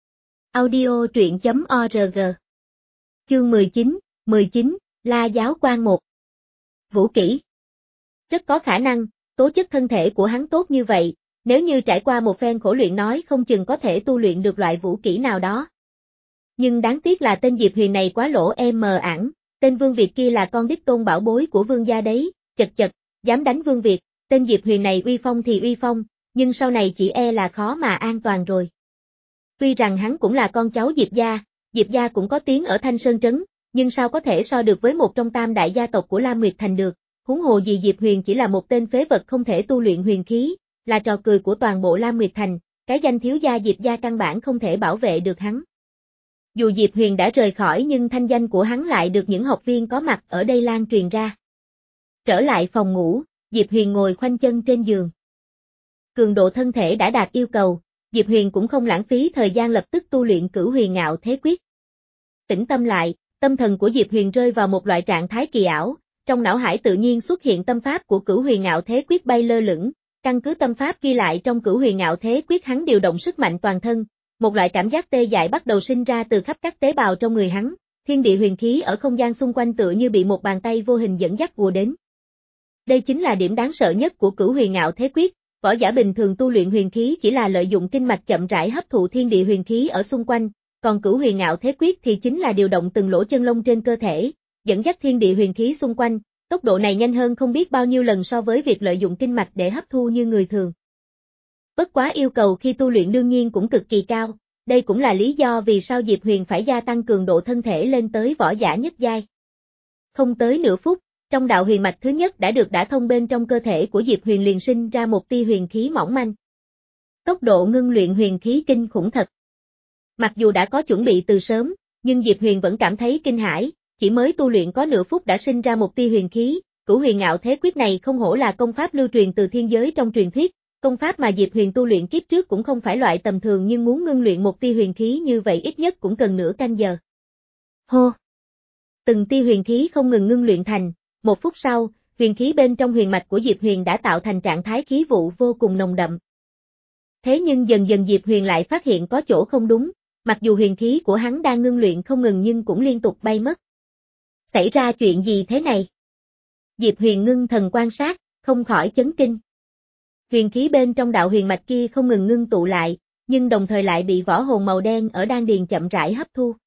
Audio truyện chấm org Chương mười chín, mười chín, La Giáo Quan một Vũ kỹ Rất có khả năng, tố chất thân thể của hắn tốt như vậy, nếu như trải qua một phen khổ luyện nói không chừng có thể tu luyện được loại vũ kỹ nào đó. Nhưng đáng tiếc là tên Diệp Huyền này quá lỗ em mờ ảng, tên Vương Việt kia là con đích tôn bảo bối của Vương gia đấy, chật chật, dám đánh Vương Việt, tên Diệp Huyền này uy phong thì uy phong, nhưng sau này chỉ e là khó mà an toàn rồi. Tuy rằng hắn cũng là con cháu Diệp gia, Diệp gia cũng có tiếng ở Thanh Sơn Trấn, nhưng sao có thể so được với một trong tam đại gia tộc của Lam Nguyệt Thành được, huống hồ gì Diệp Huyền chỉ là một tên phế vật không thể tu luyện huyền khí, là trò cười của toàn bộ Lam Nguyệt Thành, cái danh thiếu gia Diệp gia căn bản không thể bảo vệ được hắn. Dù Diệp Huyền đã rời khỏi nhưng thanh danh của hắn lại được những học viên có mặt ở đây lan truyền ra. Trở lại phòng ngủ, Diệp Huyền ngồi khoanh chân trên giường. Cường độ thân thể đã đạt yêu cầu, Diệp Huyền cũng không lãng phí thời gian lập tức tu luyện Cửu Huyền Ngạo Thế Quyết. Tĩnh tâm lại, tâm thần của Diệp Huyền rơi vào một loại trạng thái kỳ ảo, trong não hải tự nhiên xuất hiện tâm pháp của Cửu Huyền Ngạo Thế Quyết bay lơ lửng, căn cứ tâm pháp ghi lại trong Cửu Huyền Ngạo Thế Quyết hắn điều động sức mạnh toàn thân, một loại cảm giác tê dại bắt đầu sinh ra từ khắp các tế bào trong người hắn, thiên địa huyền khí ở không gian xung quanh tựa như bị một bàn tay vô hình dẫn dắt ùa đến. Đây chính là điểm đáng sợ nhất của Cửu Huyền Ngạo Thế Quyết, võ giả bình thường tu luyện huyền khí chỉ là lợi dụng kinh mạch chậm rãi hấp thụ thiên địa huyền khí ở xung quanh, còn Cửu Huyền Ngạo Thế Quyết thì chính là điều động từng lỗ chân lông trên cơ thể, dẫn dắt thiên địa huyền khí xung quanh, tốc độ này nhanh hơn không biết bao nhiêu lần so với việc lợi dụng kinh mạch để hấp thu như người thường. Bất quá yêu cầu khi tu luyện đương nhiên cũng cực kỳ cao, đây cũng là lý do vì sao Diệp Huyền phải gia tăng cường độ thân thể lên tới võ giả nhất giai. Không tới nửa phút, trong đạo huyền mạch thứ nhất đã được đả thông bên trong cơ thể của Diệp Huyền liền sinh ra một tia huyền khí mỏng manh. Tốc độ ngưng luyện huyền khí kinh khủng thật. Mặc dù đã có chuẩn bị từ sớm, nhưng Diệp Huyền vẫn cảm thấy kinh hãi, chỉ mới tu luyện có nửa phút đã sinh ra một tia huyền khí, Cửu Huyền Ngạo Thế Quyết này không hổ là công pháp lưu truyền từ thiên giới trong truyền thuyết, công pháp mà Diệp Huyền tu luyện kiếp trước cũng không phải loại tầm thường nhưng muốn ngưng luyện một tia huyền khí như vậy ít nhất cũng cần nửa canh giờ. Hô! Từng tia huyền khí không ngừng ngưng luyện thành, một phút sau, huyền khí bên trong huyền mạch của Diệp Huyền đã tạo thành trạng thái khí vụ vô cùng nồng đậm. Thế nhưng dần dần Diệp Huyền lại phát hiện có chỗ không đúng, mặc dù huyền khí của hắn đang ngưng luyện không ngừng nhưng cũng liên tục bay mất. Xảy ra chuyện gì thế này? Diệp Huyền ngưng thần quan sát, không khỏi chấn kinh. Huyền khí bên trong đạo huyền mạch kia không ngừng ngưng tụ lại, nhưng đồng thời lại bị võ hồn màu đen ở đan điền chậm rãi hấp thu.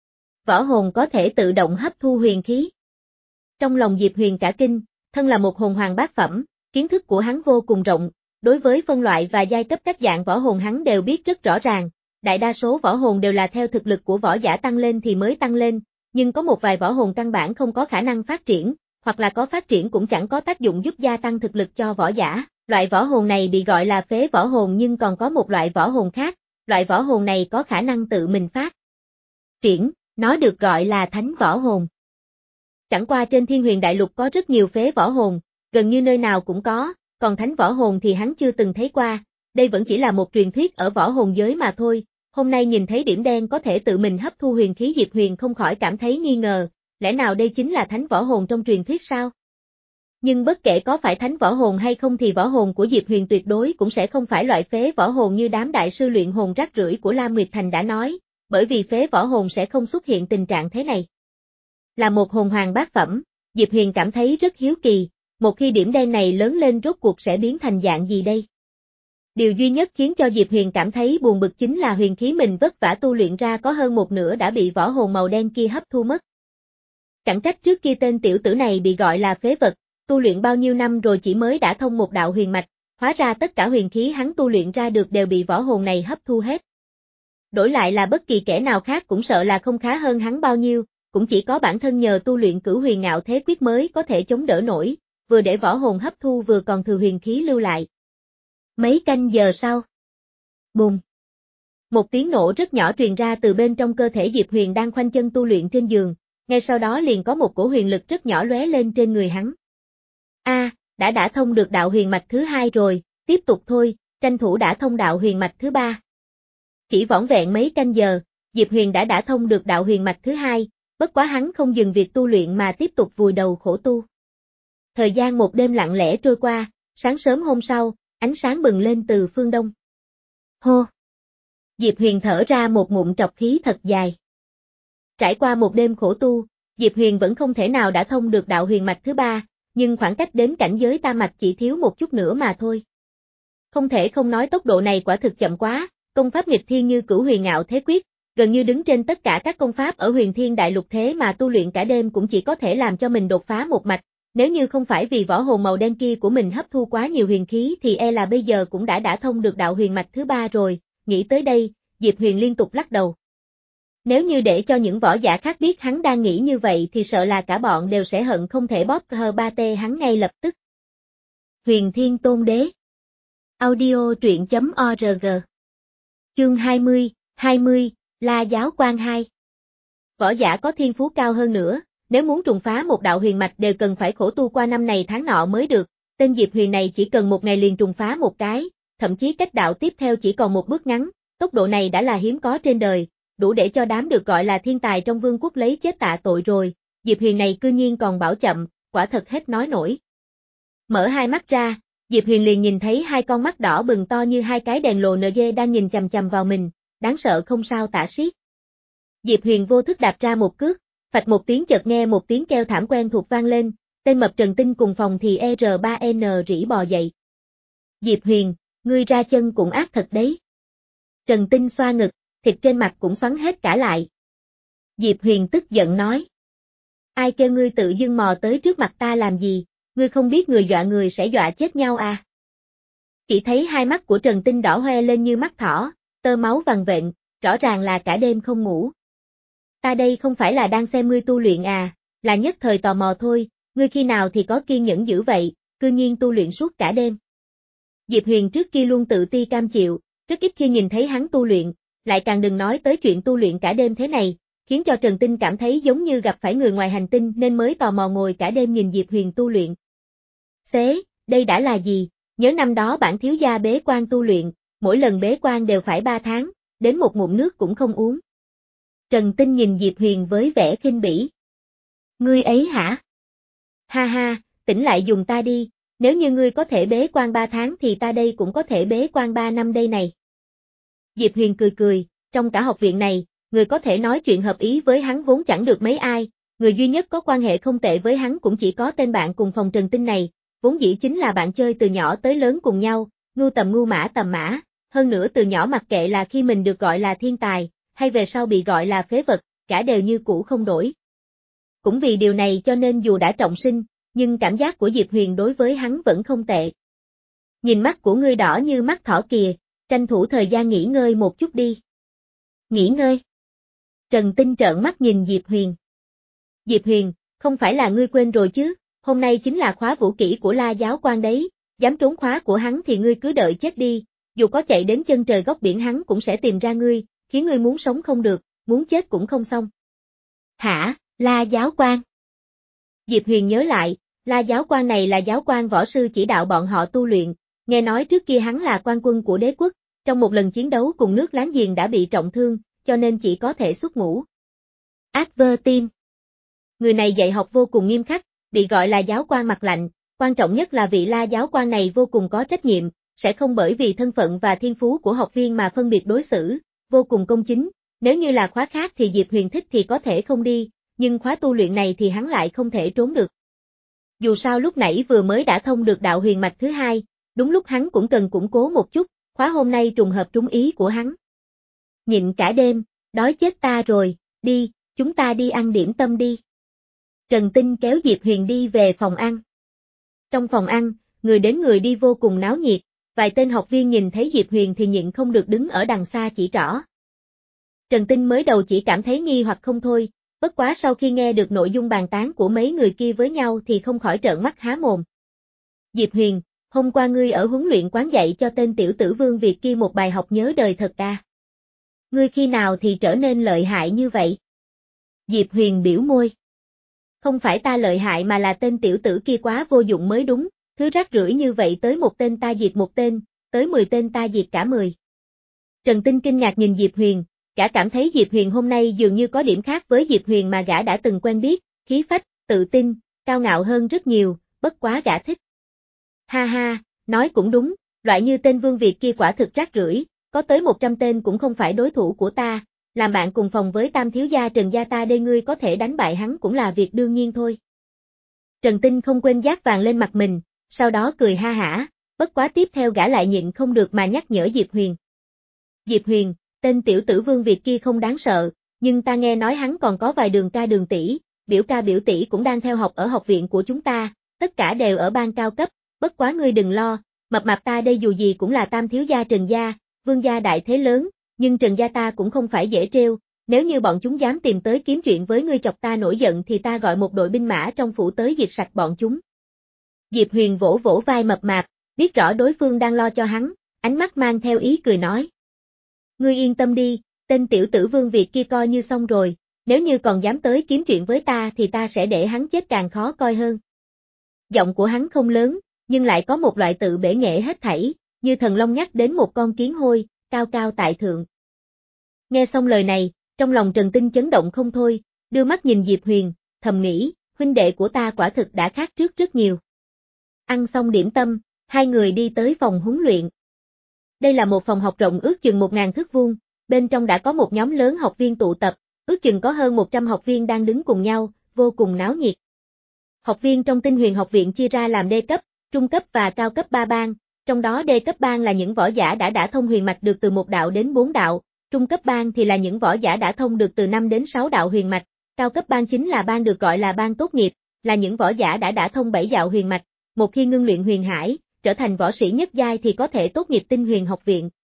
Võ hồn có thể tự động hấp thu huyền khí. Trong lòng Diệp Huyền cả kinh, thân là một hồn hoàng bát phẩm, kiến thức của hắn vô cùng rộng, đối với phân loại và giai cấp các dạng võ hồn hắn đều biết rất rõ ràng, đại đa số võ hồn đều là theo thực lực của võ giả tăng lên thì mới tăng lên, nhưng có một vài võ hồn căn bản không có khả năng phát triển, hoặc là có phát triển cũng chẳng có tác dụng giúp gia tăng thực lực cho võ giả, loại võ hồn này bị gọi là phế võ hồn nhưng còn có một loại võ hồn khác, loại võ hồn này có khả năng tự mình phát triển, nó được gọi là thánh võ hồn. Chẳng qua trên Thiên Huyền Đại Lục có rất nhiều phế võ hồn, gần như nơi nào cũng có, còn thánh võ hồn thì hắn chưa từng thấy qua, đây vẫn chỉ là một truyền thuyết ở võ hồn giới mà thôi, hôm nay nhìn thấy điểm đen có thể tự mình hấp thu huyền khí Diệp Huyền không khỏi cảm thấy nghi ngờ, lẽ nào đây chính là thánh võ hồn trong truyền thuyết sao? Nhưng bất kể có phải thánh võ hồn hay không thì võ hồn của Diệp Huyền tuyệt đối cũng sẽ không phải loại phế võ hồn như đám đại sư luyện hồn rác rưởi của Lam Nguyệt Thành đã nói, bởi vì phế võ hồn sẽ không xuất hiện tình trạng thế này. Là một hồn hoàng bát phẩm, Diệp Huyền cảm thấy rất hiếu kỳ, một khi điểm đen này lớn lên rốt cuộc sẽ biến thành dạng gì đây? Điều duy nhất khiến cho Diệp Huyền cảm thấy buồn bực chính là huyền khí mình vất vả tu luyện ra có hơn một nửa đã bị võ hồn màu đen kia hấp thu mất. Chẳng trách trước kia tên tiểu tử này bị gọi là phế vật, tu luyện bao nhiêu năm rồi chỉ mới đã thông một đạo huyền mạch, hóa ra tất cả huyền khí hắn tu luyện ra được đều bị võ hồn này hấp thu hết. Đổi lại là bất kỳ kẻ nào khác cũng sợ là không khá hơn hắn bao nhiêu, cũng chỉ có bản thân nhờ tu luyện Cửu Huyền Ngạo Thế Quyết mới có thể chống đỡ nổi, vừa để võ hồn hấp thu vừa còn thừa huyền khí lưu lại. Mấy canh giờ sau. Bùm. Một tiếng nổ rất nhỏ truyền ra từ bên trong cơ thể Diệp Huyền đang khoanh chân tu luyện trên giường, ngay sau đó liền có một cổ huyền lực rất nhỏ lóe lên trên người hắn. A, à, đã đã thông được đạo huyền mạch thứ hai rồi, tiếp tục thôi, tranh thủ đã thông đạo huyền mạch thứ ba. Chỉ vỏn vẹn mấy canh giờ, Diệp Huyền đã đã thông được đạo huyền mạch thứ hai, bất quá hắn không dừng việc tu luyện mà tiếp tục vùi đầu khổ tu. Thời gian một đêm lặng lẽ trôi qua, sáng sớm hôm sau, ánh sáng bừng lên từ phương đông. Hô! Diệp Huyền thở ra một ngụm trọc khí thật dài. Trải qua một đêm khổ tu, Diệp Huyền vẫn không thể nào đã thông được đạo huyền mạch thứ ba, nhưng khoảng cách đến cảnh giới tam mạch chỉ thiếu một chút nữa mà thôi. Không thể không nói tốc độ này quả thực chậm quá, công pháp nghịch thiên như Cửu Huyền Ngạo Thế Quyết, gần như đứng trên tất cả các công pháp ở Huyền Thiên Đại Lục thế mà tu luyện cả đêm cũng chỉ có thể làm cho mình đột phá một mạch, nếu như không phải vì võ hồn màu đen kia của mình hấp thu quá nhiều huyền khí thì e là bây giờ cũng đã đã thông được đạo huyền mạch thứ ba rồi, nghĩ tới đây, Diệp Huyền liên tục lắc đầu. Nếu như để cho những võ giả khác biết hắn đang nghĩ như vậy thì sợ là cả bọn đều sẽ hận không thể bóp hờ ba tê hắn ngay lập tức. Huyền Thiên Tôn Đế Audio truyện chấm org Chương hai mươi, hai mươi, La Giáo Quan hai. Võ giả có thiên phú cao hơn nữa, nếu muốn trùng phá một đạo huyền mạch đều cần phải khổ tu qua năm này tháng nọ mới được, tên Diệp Huyền này chỉ cần một ngày liền trùng phá một cái, thậm chí cách đạo tiếp theo chỉ còn một bước ngắn, tốc độ này đã là hiếm có trên đời, đủ để cho đám được gọi là thiên tài trong vương quốc lấy chết tạ tội rồi, Diệp Huyền này cư nhiên còn bảo chậm, quả thật hết nói nổi. Mở hai mắt ra, Diệp Huyền liền nhìn thấy hai con mắt đỏ bừng to như hai cái đèn lồ en giê đang nhìn chằm chằm vào mình, đáng sợ không sao tả xiết. Diệp Huyền vô thức đạp ra một cước, phạch một tiếng chợt nghe một tiếng kêu thảm quen thuộc vang lên, tên mập Trần Tinh cùng phòng thì e rờ ba en rỉ bò dậy. Diệp Huyền, ngươi ra chân cũng ác thật đấy. Trần Tinh xoa ngực, thịt trên mặt cũng xoắn hết cả lại. Diệp Huyền tức giận nói. Ai kêu ngươi tự dưng mò tới trước mặt ta làm gì, ngươi không biết người dọa người sẽ dọa chết nhau à. Chỉ thấy hai mắt của Trần Tinh đỏ hoe lên như mắt thỏ, tơ máu vằn vện, rõ ràng là cả đêm không ngủ. Ta đây không phải là đang xem ngươi tu luyện à, là nhất thời tò mò thôi, ngươi khi nào thì có kiên nhẫn dữ vậy, cư nhiên tu luyện suốt cả đêm. Diệp Huyền trước kia luôn tự ti cam chịu, rất ít khi nhìn thấy hắn tu luyện, lại càng đừng nói tới chuyện tu luyện cả đêm thế này, khiến cho Trần Tinh cảm thấy giống như gặp phải người ngoài hành tinh nên mới tò mò ngồi cả đêm nhìn Diệp Huyền tu luyện. Xế, đây đã là gì? Nhớ năm đó bản thiếu gia bế quan tu luyện, mỗi lần bế quan đều phải ba tháng, đến một ngụm nước cũng không uống. Trần Tinh nhìn Diệp Huyền với vẻ khinh bỉ. Ngươi ấy hả? Ha ha, tỉnh lại dùng ta đi, nếu như ngươi có thể bế quan ba tháng thì ta đây cũng có thể bế quan ba năm đây này. Diệp Huyền cười cười, trong cả học viện này, người có thể nói chuyện hợp ý với hắn vốn chẳng được mấy ai, người duy nhất có quan hệ không tệ với hắn cũng chỉ có tên bạn cùng phòng Trần Tinh này, vốn dĩ chính là bạn chơi từ nhỏ tới lớn cùng nhau, ngu tầm ngu mã tầm mã, hơn nữa từ nhỏ mặc kệ là khi mình được gọi là thiên tài, hay về sau bị gọi là phế vật, cả đều như cũ không đổi. Cũng vì điều này cho nên dù đã trọng sinh, nhưng cảm giác của Diệp Huyền đối với hắn vẫn không tệ. Nhìn mắt của ngươi đỏ như mắt thỏ kìa, tranh thủ thời gian nghỉ ngơi một chút đi. Nghỉ ngơi? Trần Tinh trợn mắt nhìn Diệp Huyền. Diệp Huyền, không phải là ngươi quên rồi chứ, hôm nay chính là khóa vũ kỹ của La giáo quan đấy, dám trốn khóa của hắn thì ngươi cứ đợi chết đi, dù có chạy đến chân trời góc biển hắn cũng sẽ tìm ra ngươi, khiến ngươi muốn sống không được, muốn chết cũng không xong. Hả, La giáo quan? Diệp Huyền nhớ lại, La giáo quan này là giáo quan võ sư chỉ đạo bọn họ tu luyện, nghe nói trước kia hắn là quan quân của đế quốc, trong một lần chiến đấu cùng nước láng giềng đã bị trọng thương, cho nên chỉ có thể xuất ngũ. Advertim. Người này dạy học vô cùng nghiêm khắc, bị gọi là giáo quan mặt lạnh, quan trọng nhất là vị La giáo quan này vô cùng có trách nhiệm, sẽ không bởi vì thân phận và thiên phú của học viên mà phân biệt đối xử, vô cùng công chính, nếu như là khóa khác thì Diệp Huyền thích thì có thể không đi, nhưng khóa tu luyện này thì hắn lại không thể trốn được. Dù sao lúc nãy vừa mới đã thông được đạo huyền mạch thứ hai, đúng lúc hắn cũng cần củng cố một chút, khóa hôm nay trùng hợp trúng ý của hắn. Nhịn cả đêm, đói chết ta rồi, đi, chúng ta đi ăn điểm tâm đi. Trần Tinh kéo Diệp Huyền đi về phòng ăn. Trong phòng ăn, người đến người đi vô cùng náo nhiệt, vài tên học viên nhìn thấy Diệp Huyền thì nhịn không được đứng ở đằng xa chỉ trỏ. Trần Tinh mới đầu chỉ cảm thấy nghi hoặc không thôi, bất quá sau khi nghe được nội dung bàn tán của mấy người kia với nhau thì không khỏi trợn mắt há mồm. Diệp Huyền, hôm qua ngươi ở huấn luyện quán dạy cho tên tiểu tử Vương Việt kia một bài học nhớ đời thật à? Ngươi khi nào thì trở nên lợi hại như vậy? Diệp Huyền biểu môi. Không phải ta lợi hại mà là tên tiểu tử kia quá vô dụng mới đúng, thứ rác rưởi như vậy tới một tên ta diệt một tên, tới mười tên ta diệt cả mười. Trần Tinh kinh ngạc nhìn Diệp Huyền, gã cảm thấy Diệp Huyền hôm nay dường như có điểm khác với Diệp Huyền mà gã đã từng quen biết, khí phách, tự tin, cao ngạo hơn rất nhiều, bất quá gã thích. Ha ha, nói cũng đúng, loại như tên Vương Việt kia quả thực rác rưởi, có tới một trăm tên cũng không phải đối thủ của ta, làm bạn cùng phòng với tam thiếu gia Trần gia ta đây ngươi có thể đánh bại hắn cũng là việc đương nhiên thôi. Trần Tinh không quên dát vàng lên mặt mình, sau đó cười ha hả, bất quá tiếp theo gã lại nhịn không được mà nhắc nhở Diệp Huyền. Diệp Huyền, tên tiểu tử Vương Việt kia không đáng sợ, nhưng ta nghe nói hắn còn có vài đường ca đường tỷ, biểu ca biểu tỷ cũng đang theo học ở học viện của chúng ta, tất cả đều ở ban cao cấp, bất quá ngươi đừng lo, mập mạp ta đây dù gì cũng là tam thiếu gia Trần gia, Vương gia đại thế lớn, nhưng Trần gia ta cũng không phải dễ trêu, nếu như bọn chúng dám tìm tới kiếm chuyện với ngươi chọc ta nổi giận thì ta gọi một đội binh mã trong phủ tới diệt sạch bọn chúng. Diệp Huyền vỗ vỗ vai mập mạp, biết rõ đối phương đang lo cho hắn, ánh mắt mang theo ý cười nói. Ngươi yên tâm đi, tên tiểu tử Vương Việt kia coi như xong rồi, nếu như còn dám tới kiếm chuyện với ta thì ta sẽ để hắn chết càng khó coi hơn. Giọng của hắn không lớn, nhưng lại có một loại tự bể nghệ hết thảy, như thần long nhắc đến một con kiến hôi, cao cao tại thượng. Nghe xong lời này, trong lòng Trần Tinh chấn động không thôi, đưa mắt nhìn Diệp Huyền, thầm nghĩ, huynh đệ của ta quả thực đã khác trước rất nhiều. Ăn xong điểm tâm, hai người đi tới phòng huấn luyện. Đây là một phòng học rộng ước chừng một nghìn thước vuông, bên trong đã có một nhóm lớn học viên tụ tập, ước chừng có hơn một trăm học viên đang đứng cùng nhau, vô cùng náo nhiệt. Học viên trong Tinh Huyền học viện chia ra làm D cấp, trung cấp và cao cấp ba ban, trong đó D cấp ban là những võ giả đã đã thông huyền mạch được từ một đạo đến bốn đạo, trung cấp ban thì là những võ giả đã thông được từ năm đến sáu đạo huyền mạch, cao cấp ban chính là ban được gọi là ban tốt nghiệp, là những võ giả đã đã thông bảy đạo huyền mạch, một khi ngưng luyện huyền hải, trở thành võ sĩ nhất giai thì có thể tốt nghiệp Tinh Huyền học viện.